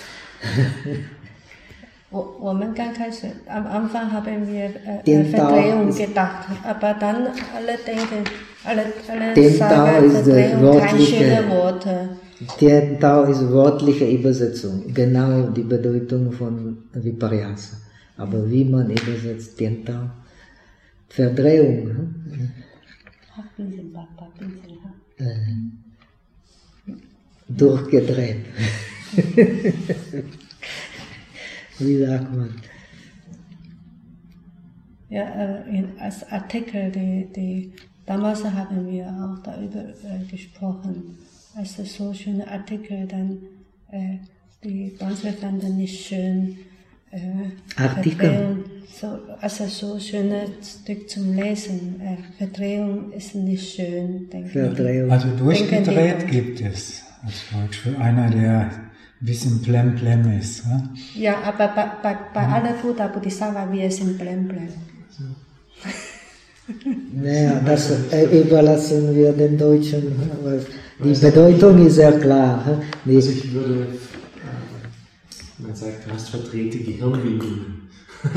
我我们刚开始am Anfang haben wir äh, Verdrehung gedacht, aber dann alle denken, alle, alle sagen Verdrehung, keine schönen Worte. Tientao ist wörtliche Übersetzung, genau die Bedeutung von Viparyasa. Aber wie man übersetzt Tientao? Verdrehung. Hm? Äh, durchgedreht. Wie sagt man? Ja, äh, in, als Artikel, die, die, damals haben wir auch darüber äh, gesprochen. Also so schöne Artikel, dann äh, die Deutsche fanden nicht schön. Äh, Artikel? So, also so schönes Stück zum Lesen. Äh, Verdrehung ist nicht schön, denke Verdrehung. Also durchgedreht gibt es als Deutsch für einer, der ein bisschen Plem-Plem ist. Ne? Ja, aber bei, bei, bei hm. allen Buddha Bodhisattva, wir sind Plem-Plem. Naja, das äh, überlassen wir den Deutschen. Die Bedeutung ist sehr klar. Die also ich würde, äh, man sagt, du hast verdrehte Gehirnwindungen.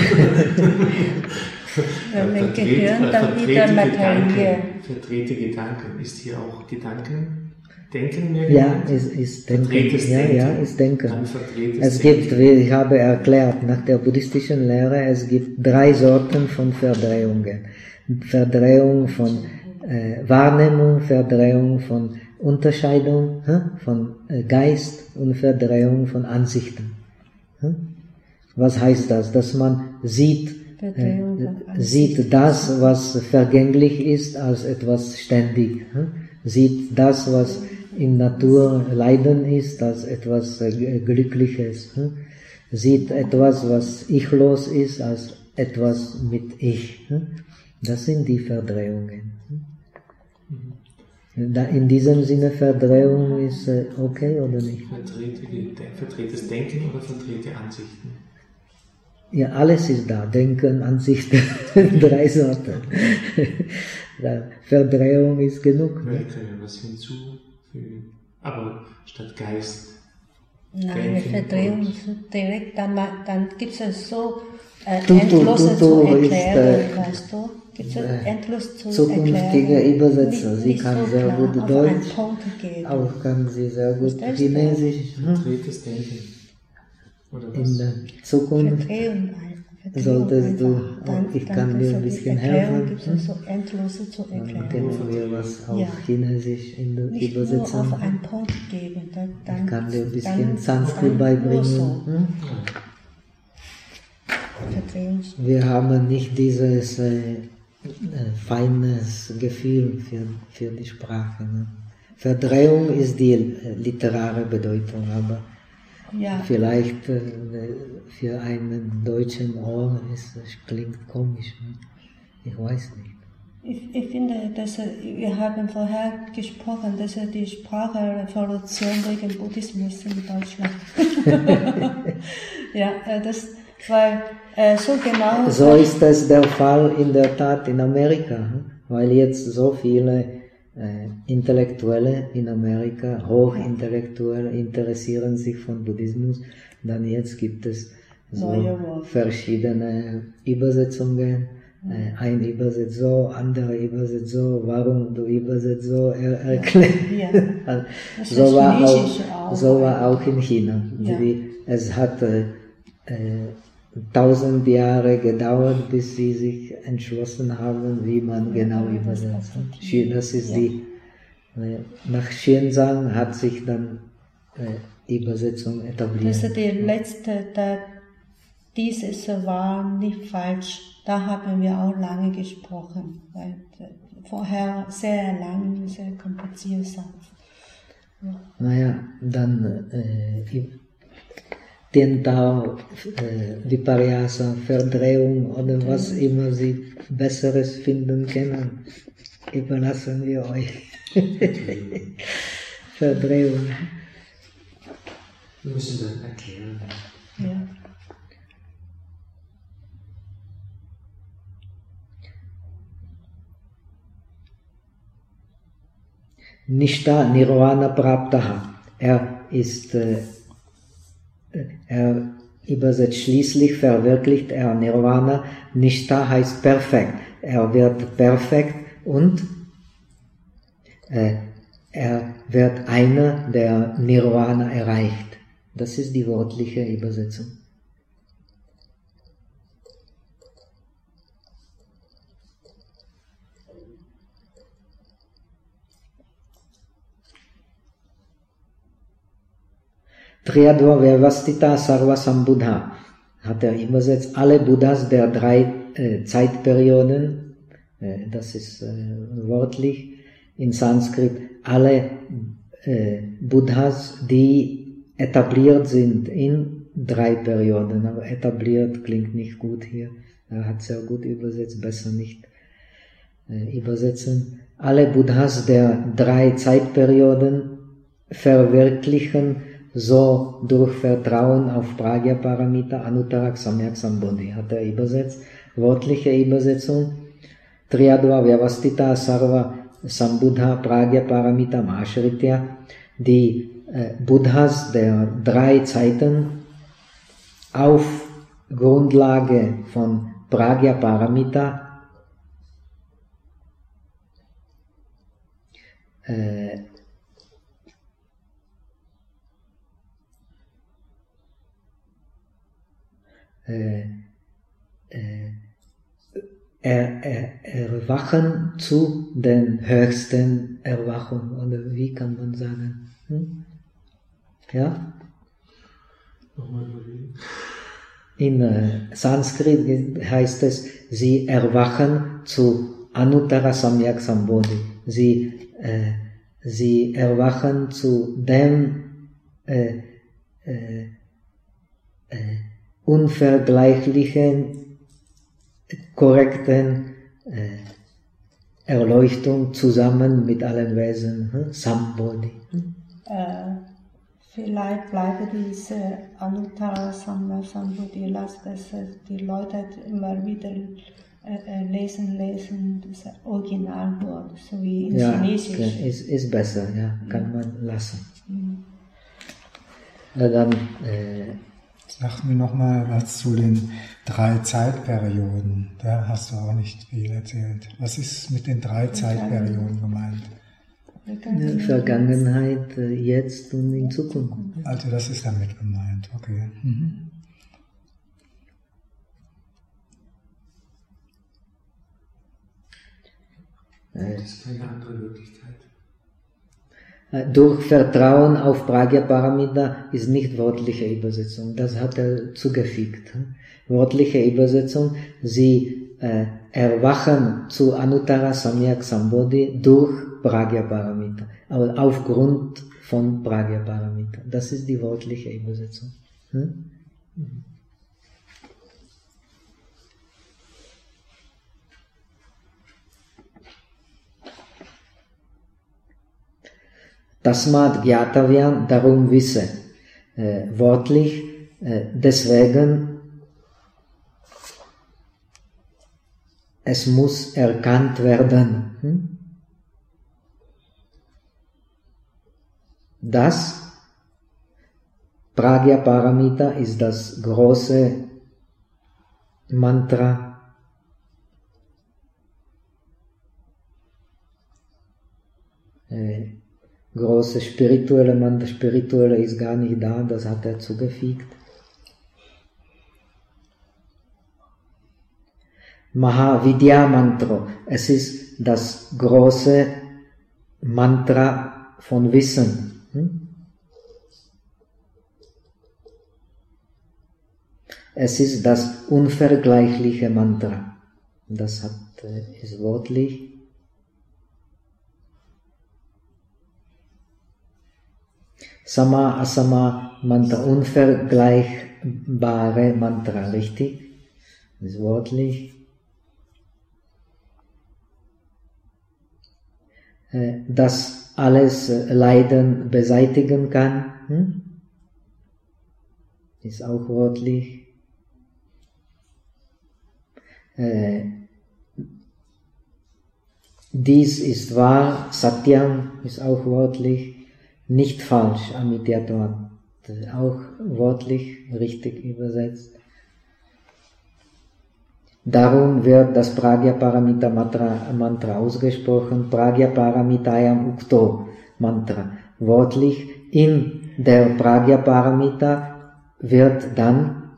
Wenn Gehirn dann wieder materiell. Verdrehte Gedanken. Ist hier auch Gedanken, Denken mehr Ja, gemeint? ist, ist Denken. Verdrehtes Ja, Denken. ja, ist Denken. Dann verdrehtes Es Denken. gibt, wie ich habe erklärt, nach der buddhistischen Lehre, es gibt drei Sorten von Verdrehungen. Verdrehung von äh, Wahrnehmung, Verdrehung von Unterscheidung äh, von äh, Geist und Verdrehung von Ansichten. Äh? Was heißt das? Dass man sieht, äh, sieht das, was vergänglich ist, als etwas ständig. Äh? Sieht das, was in Natur Leiden ist, als etwas äh, Glückliches. Äh? Sieht etwas, was ichlos ist, als etwas mit Ich. Das sind die Verdrehungen. In diesem Sinne, Verdrehung ist okay oder nicht? Verdrehtes Denken oder verdrehte Ansichten? Ja, alles ist da. Denken, Ansichten, drei Sorten. Verdrehung ist genug. Wir können was hinzufügen. Aber statt Geist. Nein, Verdrehung ist direkt, dann, dann gibt es so äh, Tutu, endlose Tutu zu erklären, ist, äh, weißt du? Gibt es endlos zu zukünftige erklären. Übersetzer. Nicht, Sie nicht kann so sehr klar, gut auf Deutsch, einen Punkt gehen. auch kann sie sehr gut Verstehst du? Chinesisch. Verdrehtes Denken. Oder was? In der Zukunft Verdrehung, Verdrehung solltest du, einfach. Dann, auch ich dann kann dir so ein die bisschen Erklärung helfen. gibt es so endlose zu Dann erklären. können wir was auf Ja. Chinesisch in der Nicht nur Übersetzung. auf einen Punkt geben. Dann, dann, Ich kann dir ein bisschen dann, Sanskrit dann beibringen. nur so. Hm? Verdrehung. Wir haben nicht dieses äh, äh, feines Gefühl für, für die Sprache. Ne? Verdrehung ist die äh, literare Bedeutung, aber Ja. vielleicht äh, für einen deutschen Ohr ist es klingt komisch. Ne? Ich weiß nicht. Ich, ich finde, dass äh, wir haben vorher gesprochen, dass äh, die Sprachrevolution wegen Buddhismus in Deutschland. Ja, äh, das, weil äh, so genau. So ist das der Fall in der Tat in Amerika, hm? Weil jetzt so viele äh, Intellektuelle in Amerika, Hochintellektuelle, interessieren sich von Buddhismus. Dann jetzt gibt es so verschiedene Übersetzungen. Äh, ein übersetzt so, andere übersetzt so, warum du übersetzt so, er erklärt. Ja. So, war auch, auch so war auch in China. Ja. Die, es hat äh, äh, tausend Jahre gedauert, bis sie sich entschlossen haben, wie man Ja, genau das übersetzt. akzeptieren. Das ist Ja. die, äh, nach Xianzang hat sich dann äh, Übersetzung etabliert. Das ist die letzte, da, dieses war nicht falsch. Da haben wir auch lange gesprochen, weil vorher sehr lang, sehr kompliziert war. Ja. Naja, dann äh, den Tao, äh, Viparyasa, Verdrehung oder was immer Sie Besseres finden können, überlassen wir euch. Verdrehung. Wir müssen dann erklären. Ja. Nishta Nirvana Praptaha. Er ist, äh, er übersetzt schließlich, verwirklicht er Nirvana. Nishta heißt perfekt. Er wird perfekt und äh, er wird einer, der Nirvana erreicht. Das ist die wörtliche Übersetzung. Triyadva Vyavastita Sarva Sambuddha hat er übersetzt. Alle Buddhas der drei äh, Zeitperioden, äh, das ist äh, wörtlich in Sanskrit, alle äh, Buddhas, die etabliert sind in drei Perioden. Aber etabliert klingt nicht gut hier. Er hat sehr gut übersetzt, besser nicht äh, übersetzen. Alle Buddhas der drei Zeitperioden verwirklichen so durch Vertrauen auf Prajnaparamita Anuttarak Samyak Sambodhi, hat er übersetzt. Wörtliche Übersetzung: Triyadva Vyavastita Sarva Sambuddha Prajnaparamita Ashritya. Die äh, Buddhas der drei Zeiten auf Grundlage von Prajnaparamita äh, Äh, äh, er, er, Erwachen zu den höchsten Erwachung, oder wie kann man sagen? Hm? Ja? Nochmal überlegen. In äh, Sanskrit heißt es, sie erwachen zu Anuttara Samyak Sambodhi. Sie, äh, sie erwachen zu dem äh, äh, äh, unvergleichlichen, korrekten äh, Erleuchtung zusammen mit allen Wesen, hm? Sambodhi. Hm? Äh, vielleicht bleibt diese Anuttara Sambodhi, lass besser die Leute immer wieder äh, lesen, lesen, das Originalwort, so wie in Ja, Chinesisch. ist, ist besser, ja, kann man lassen. Mhm. Ja, dann, äh, Sag mir noch mal was zu den drei Zeitperioden. Da hast du auch nicht viel erzählt. Was ist mit den drei Zeitperioden gemeint? Vergangenheit, jetzt und in Zukunft. Also das ist damit gemeint, okay. Mhm. Es ist keine andere Möglichkeit. Durch Vertrauen auf Pragya Paramita ist nicht wörtliche Übersetzung, das hat er zugefügt. Wörtliche Übersetzung, sie äh, erwachen zu Anuttara Samyak Sambodhi durch Pragya Paramita, aber aufgrund von Pragya Paramita. Das ist die wörtliche Übersetzung. Hm? Tasmat Gyatavyam, darum wisse. Äh, wörtlich, äh, deswegen, es muss erkannt werden. Hm? Das Pragya Paramita ist das große Mantra, äh, große spirituelle Mantra, spirituelle ist gar nicht da, das hat er zugefügt. Mahavidya Mantra, es ist das große Mantra von Wissen. Hm? Es ist das unvergleichliche Mantra. Das hat, ist wörtlich. Sama Asama Mantra, unvergleichbare Mantra, richtig? Das ist wörtlich. Das alles Leiden beseitigen kann, hm? Ist auch wörtlich. Äh, dies ist wahr, Satyam ist auch wörtlich. Nicht falsch, Amityatvat, auch wörtlich richtig übersetzt. Darum wird das Pragya Paramita Mantra, Mantra ausgesprochen, Pragya Paramitayam Ukto Mantra. Wörtlich, in der Pragya Paramita wird dann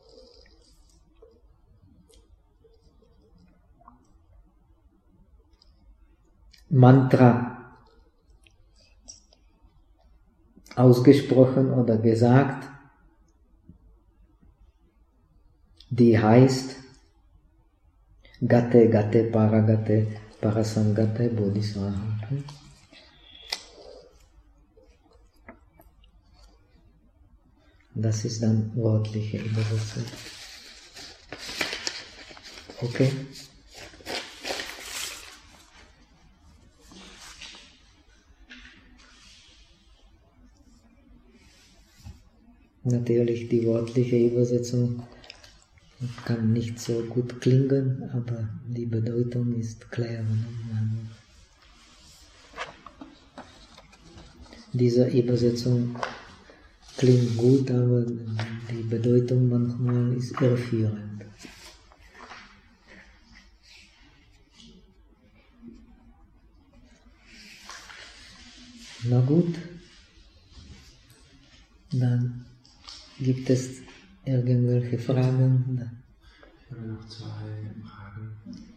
Mantra ausgesprochen oder gesagt, die heißt Gate, Gate, Paragate, Parasangate, Bodhisvaha. Das ist dann wörtliche Übersetzung. Okay? Natürlich, die wörtliche Übersetzung kann nicht so gut klingen, aber die Bedeutung ist klar. Diese Übersetzung klingt gut, aber die Bedeutung manchmal ist irreführend. Na gut, dann gibt es irgendwelche Fragen? Ich habe noch zwei Fragen.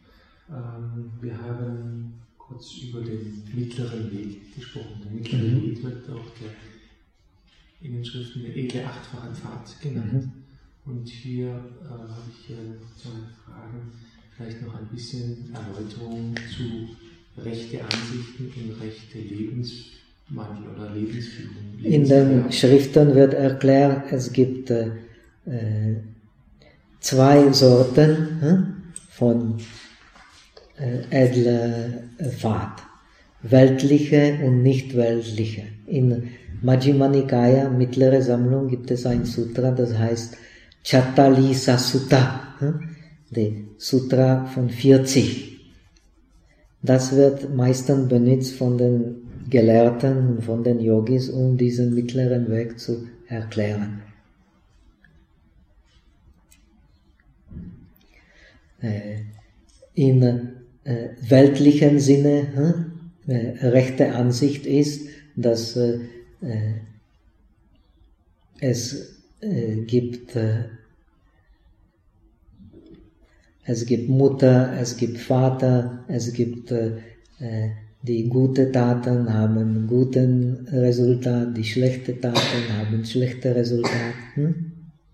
Ähm, wir haben kurz über den mittleren Weg gesprochen. Der mittlere Mhm. Weg wird auch der, in den Schriften der edle achtfache Pfad genannt. Mhm. Und hier äh, habe ich äh, noch zwei Fragen, vielleicht noch ein bisschen Erläuterung zu rechte Ansichten und rechte Lebenswandel oder Lebensführung. In den Schriften wird erklärt, es gibt äh, zwei Sorten hm, von äh, edler Pfad, weltliche und nicht weltliche. In Majjhima Nikaya, mittlere Sammlung, gibt es ein Sutra, das heißt Chattalisa Sutta, hm, die Sutra von vierzig. Das wird meistens benutzt von den Gelehrten und von den Yogis, um diesen mittleren Weg zu erklären. Äh, in äh, weltlichen Sinne äh, äh, rechte Ansicht ist, dass äh, äh, es äh, gibt äh, es gibt Mutter, es gibt Vater, es gibt äh, die gute Taten haben guten Resultat, die schlechte Taten haben schlechte Resultate. Hm?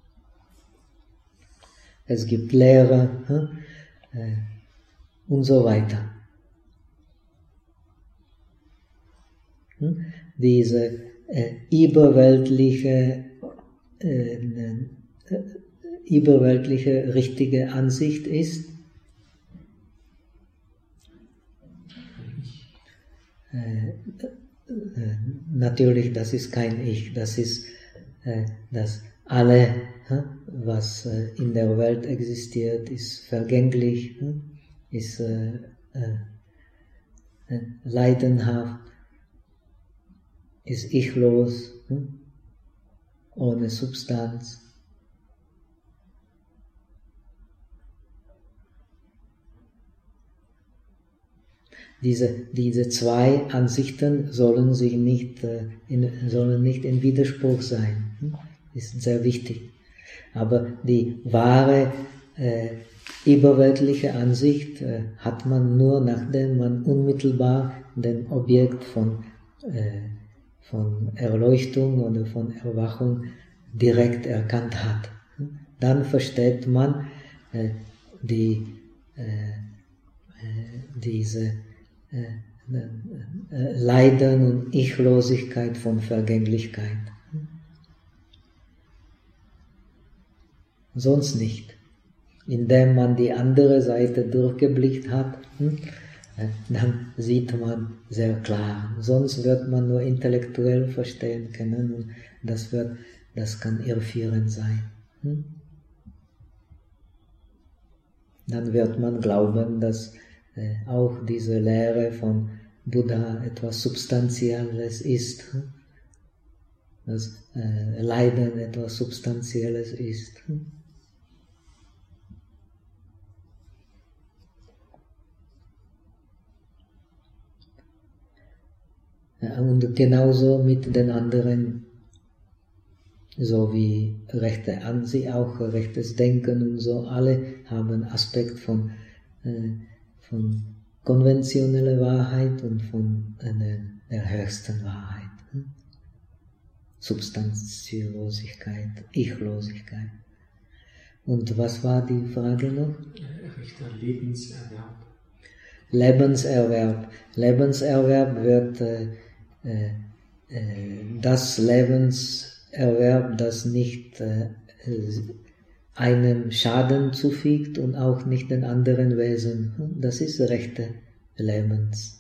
Es gibt Lehrer hm? äh, und so weiter. Hm? Diese äh, überweltliche, äh, äh, überweltliche richtige Ansicht ist, äh, äh, natürlich, das ist kein Ich, das ist äh, das alle, äh, was äh, in der Welt existiert, ist vergänglich, äh, ist äh, äh, leidenhaft, ist ichlos, äh, ohne Substanz. Diese, diese zwei Ansichten sollen, sich nicht, äh, in, sollen nicht in Widerspruch sein. Ist sehr wichtig. Aber die wahre, äh, überweltliche Ansicht äh, hat man nur, nachdem man unmittelbar den Objekt von, äh, von Erleuchtung oder von Erwachung direkt erkannt hat. Dann versteht man äh, die, äh, diese äh, äh, Leiden und Ichlosigkeit von Vergänglichkeit. Sonst nicht. Indem man die andere Seite durchgeblickt hat, äh, dann sieht man sehr klar. Sonst wird man nur intellektuell verstehen können und das, wird, das kann irreführend sein. Dann wird man glauben, dass äh, auch diese Lehre von Buddha etwas Substanzielles ist, dass äh, Leiden etwas Substanzielles ist. Ja, und genauso mit den anderen, so wie rechte Ansicht, auch rechtes Denken und so, alle haben Aspekt von äh, von konventioneller Wahrheit und von äh, der höchsten Wahrheit. Hm? Substanzlosigkeit, Ichlosigkeit. Und was war die Frage noch? Rechter Lebenserwerb. Lebenserwerb. Lebenserwerb wird äh, äh, das Lebenserwerb, das nicht äh, einem Schaden zufügt und auch nicht den anderen Wesen. Das ist rechte Lebens.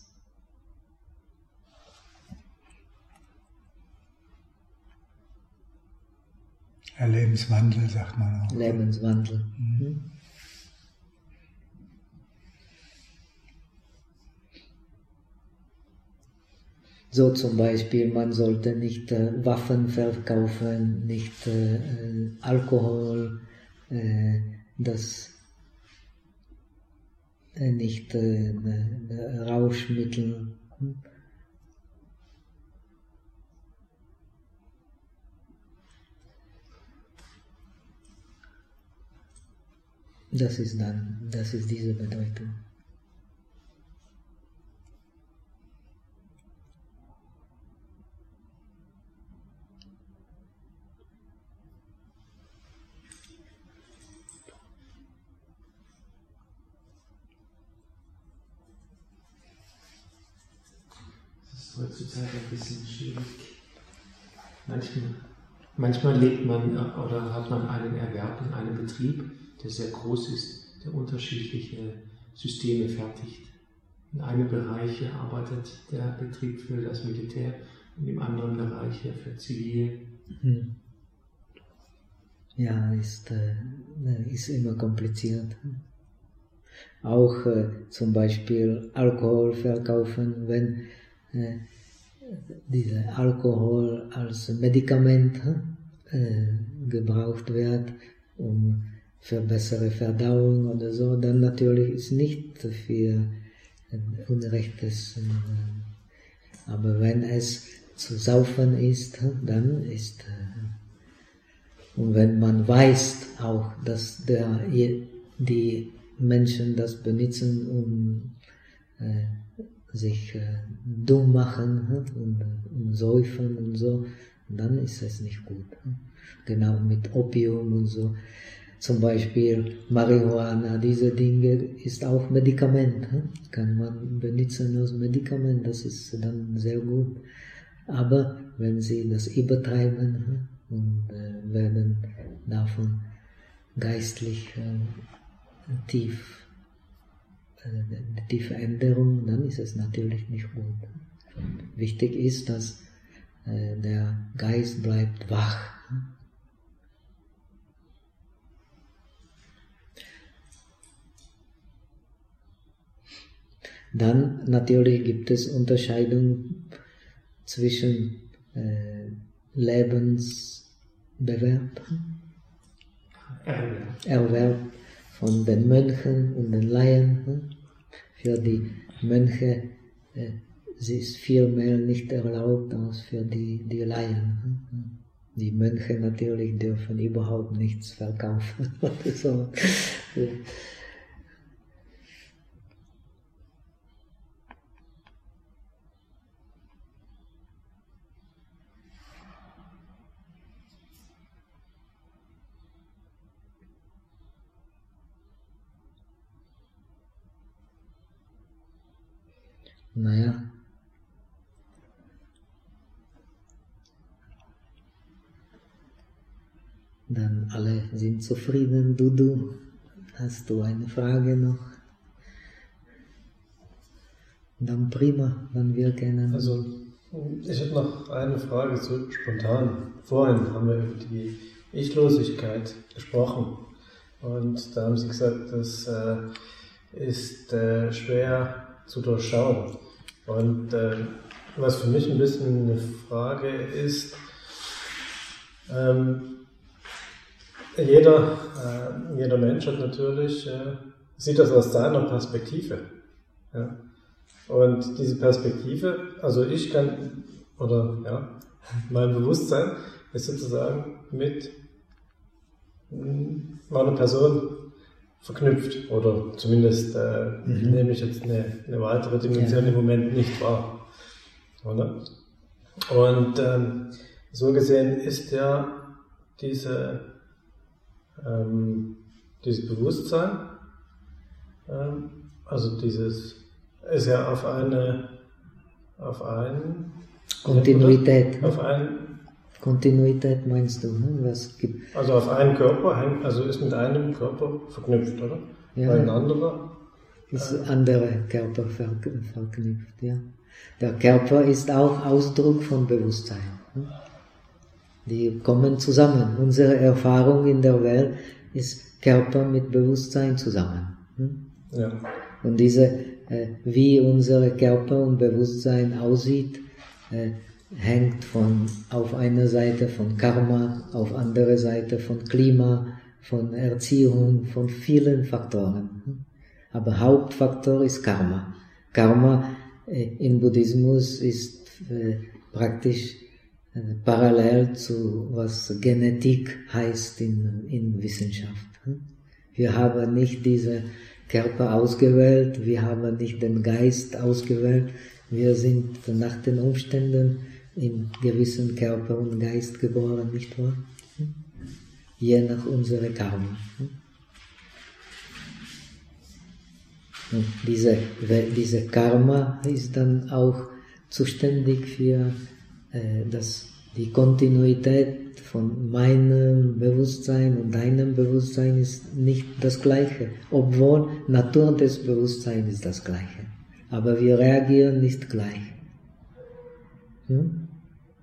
Ja, Lebenswandel, sagt man auch. Lebenswandel. Mhm. So zum Beispiel, man sollte nicht äh, Waffen verkaufen, nicht äh, Alkohol, äh, das äh, nicht äh, ne, Rauschmittel. Hm? Das ist dann, das ist diese Bedeutung. ist heutzutage ein bisschen schwierig. Manchmal, manchmal lebt man oder hat man einen Erwerb in einem Betrieb, der sehr groß ist, der unterschiedliche Systeme fertigt. In einem Bereich arbeitet der Betrieb für das Militär und im anderen Bereich für Zivil. Ja, ist, äh, ist immer kompliziert. Auch äh, zum Beispiel Alkohol verkaufen, wenn äh, dieser Alkohol als Medikament äh, gebraucht wird, um für bessere Verdauung oder so, dann natürlich ist nicht für ein Unrechtes. Äh, aber wenn es zu saufen ist, dann ist äh, und wenn man weiß auch, dass der, die Menschen das benutzen, um äh, sich äh, dumm machen und, und säufen und so, dann ist es nicht gut. Genau mit Opium und so. Zum Beispiel Marihuana, diese Dinge ist auch Medikament. Kann man benutzen als Medikament, das ist dann sehr gut. Aber wenn sie das übertreiben und äh, werden davon geistlich äh, tief eine tiefe Änderung, dann ist es natürlich nicht gut. Wichtig ist, dass äh, der Geist bleibt wach. Dann natürlich gibt es Unterscheidung zwischen äh, Lebensbewerb, Erwerb. Erwerb von den Mönchen und den Laien. Für die Mönche äh, es ist viel mehr nicht erlaubt als für die, die Laien. Die Mönche natürlich dürfen überhaupt nichts verkaufen. So. Naja, dann alle sind zufrieden. Dudu, hast du eine Frage noch? Dann prima, dann wir können... Also, ich habe noch eine Frage, so spontan. Vorhin haben wir über die Ichlosigkeit gesprochen und da haben Sie gesagt, das äh, ist äh, schwer zu durchschauen. Und äh, was für mich ein bisschen eine Frage ist, ähm, jeder, äh, jeder Mensch hat natürlich, äh, sieht das aus seiner Perspektive. Ja? Und diese Perspektive, also ich kann, oder ja, mein Bewusstsein ist sozusagen mit meiner Person verknüpft, oder zumindest äh, mhm. nehme ich jetzt eine, eine weitere Dimension ja. im Moment nicht wahr. Oder? Und ähm, so gesehen ist ja diese, ähm, dieses Bewusstsein, ähm, also dieses, ist ja auf eine, auf ein Kontinuität. Auf ein, Kontinuität meinst du, ne? Was gibt? Also auf einen Körper, also ist mit einem Körper verknüpft, oder? Ja. Weil ein anderer ist äh, andere Körper ver verknüpft, ja. Der Körper ist auch Ausdruck von Bewusstsein. Ne? Die kommen zusammen. Unsere Erfahrung in der Welt ist Körper mit Bewusstsein zusammen. Ne? Ja. Und diese, äh, wie unsere Körper und Bewusstsein aussieht, äh, hängt von, auf einer Seite von Karma, auf andere Seite von Klima, von Erziehung, von vielen Faktoren. Aber Hauptfaktor ist Karma. Karma äh, im Buddhismus ist äh, praktisch äh, parallel zu was Genetik heißt in, in Wissenschaft. Wir haben nicht diese Körper ausgewählt, wir haben nicht den Geist ausgewählt, wir sind nach den Umständen in gewissen Körper und Geist geboren, nicht wahr? Je nach unserer Karma. Und diese, diese Karma ist dann auch zuständig für äh, das, die Kontinuität von meinem Bewusstsein und deinem Bewusstsein ist nicht das Gleiche, obwohl Natur des Bewusstseins ist das Gleiche. Aber wir reagieren nicht gleich. Hm?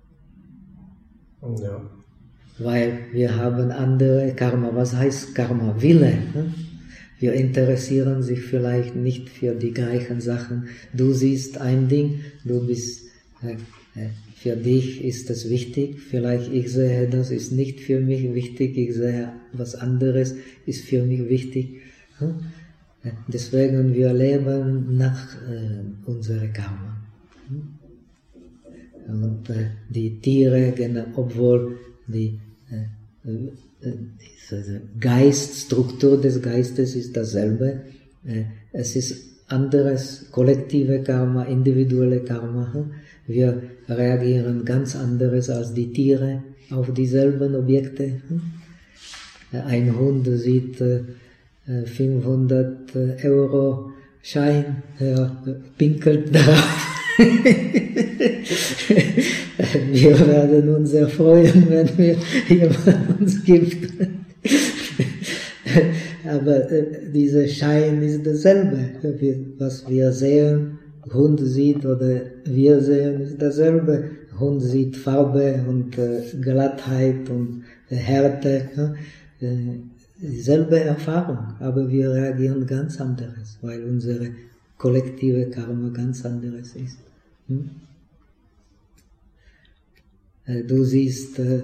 Ja. Weil wir haben andere Karma. Was heißt Karma? Wille. Hm? Wir interessieren sich vielleicht nicht für die gleichen Sachen. Du siehst ein Ding, du bist, äh, für dich ist das wichtig, vielleicht ich sehe, das ist nicht für mich wichtig, ich sehe was anderes, ist für mich wichtig. Hm? Deswegen wir leben nach äh, unserer Karma. Hm? Und äh, die Tiere, genau, obwohl die äh, äh, diese Geiststruktur des Geistes ist dasselbe. Es ist anderes, kollektive Karma, individuelle Karma. Wir reagieren ganz anderes als die Tiere auf dieselben Objekte. Ein Hund sieht fünfhundert Euro Schein, er pinkelt darauf. Wir werden uns sehr freuen, wenn wir jemand uns gibt. Aber äh, dieser Schein ist dasselbe. Was wir sehen, Hund sieht oder wir sehen, ist dasselbe. Hund sieht Farbe und äh, Glattheit und äh, Härte. Äh, dieselbe Erfahrung, aber wir reagieren ganz anderes, weil unsere kollektive Karma ganz anderes ist. Hm? Äh, du siehst äh,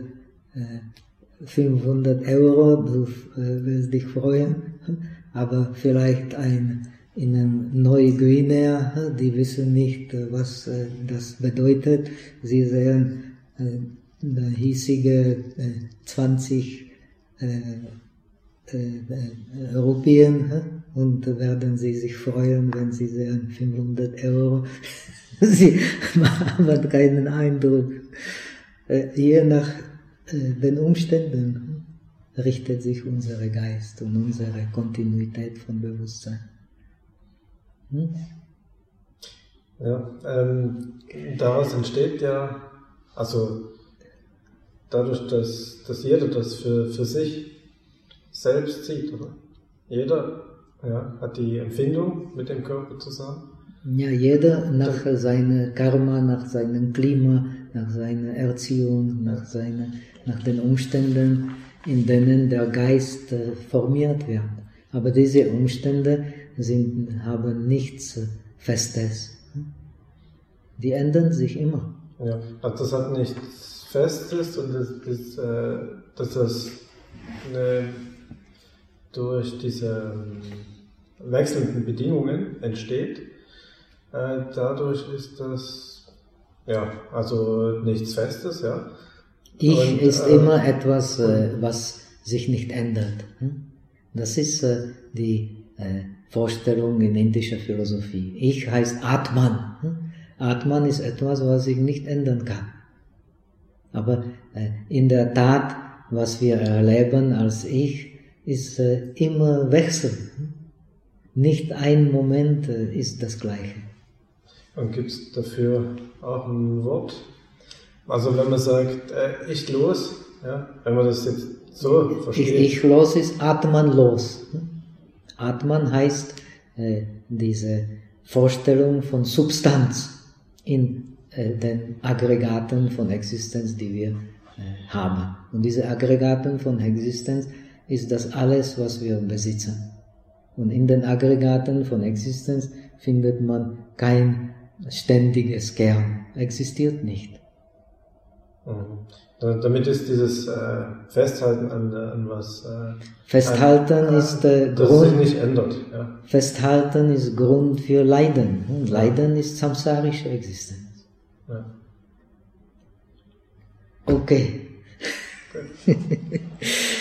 fünfhundert Euro, du äh, wirst dich freuen, aber vielleicht ein in Neuguinea, die wissen nicht, was äh, das bedeutet. Sie sehen äh, der hiesige äh, zwanzig äh, äh, Rupien und werden sie sich freuen, wenn sie sehen fünfhundert Euro. Sie haben keinen Eindruck. Äh, je nach den Umständen richtet sich unser Geist und unsere Kontinuität von Bewusstsein. Hm? Ja, ähm, daraus entsteht ja, also dadurch, dass, dass jeder das für, für sich selbst sieht, oder? Jeder ja, hat die Empfindung mit dem Körper zusammen. Ja, jeder nach seinem Karma, nach seinem Klima, nach seiner Erziehung, nach, seiner, nach den Umständen, in denen der Geist äh, formiert wird. Aber diese Umstände sind, haben nichts Festes. Die ändern sich immer. Ja, also das hat nichts Festes und das, das, äh, dass das eine, durch diese wechselnden Bedingungen entsteht. Äh, dadurch ist das, ja, also nichts Festes, ja. Ich und, ist äh, immer etwas, äh, was sich nicht ändert. Das ist äh, die äh, Vorstellung in indischer Philosophie. Ich heißt Atman. Atman ist etwas, was sich nicht ändern kann. Aber äh, in der Tat, was wir erleben als Ich, ist äh, immer Wechsel. Nicht ein Moment äh, ist das Gleiche. Und gibt es dafür auch ein Wort? Also wenn man sagt, äh, ich los, ja, wenn man das jetzt so versteht. Ich, ich los ist Atman los. Atman heißt äh, diese Vorstellung von Substanz in äh, den Aggregaten von Existenz, die wir äh, haben. Und diese Aggregaten von Existenz ist das alles, was wir besitzen. Und in den Aggregaten von Existenz findet man kein ständiges Kern. Existiert nicht. Mhm. Damit ist dieses äh, Festhalten an, an was... Äh, Festhalten ein, ist äh, das Grund... sich nicht ändert. Ja. Festhalten ist Grund für Leiden. Leiden ist samsarische Existenz. Ja. Okay. Okay.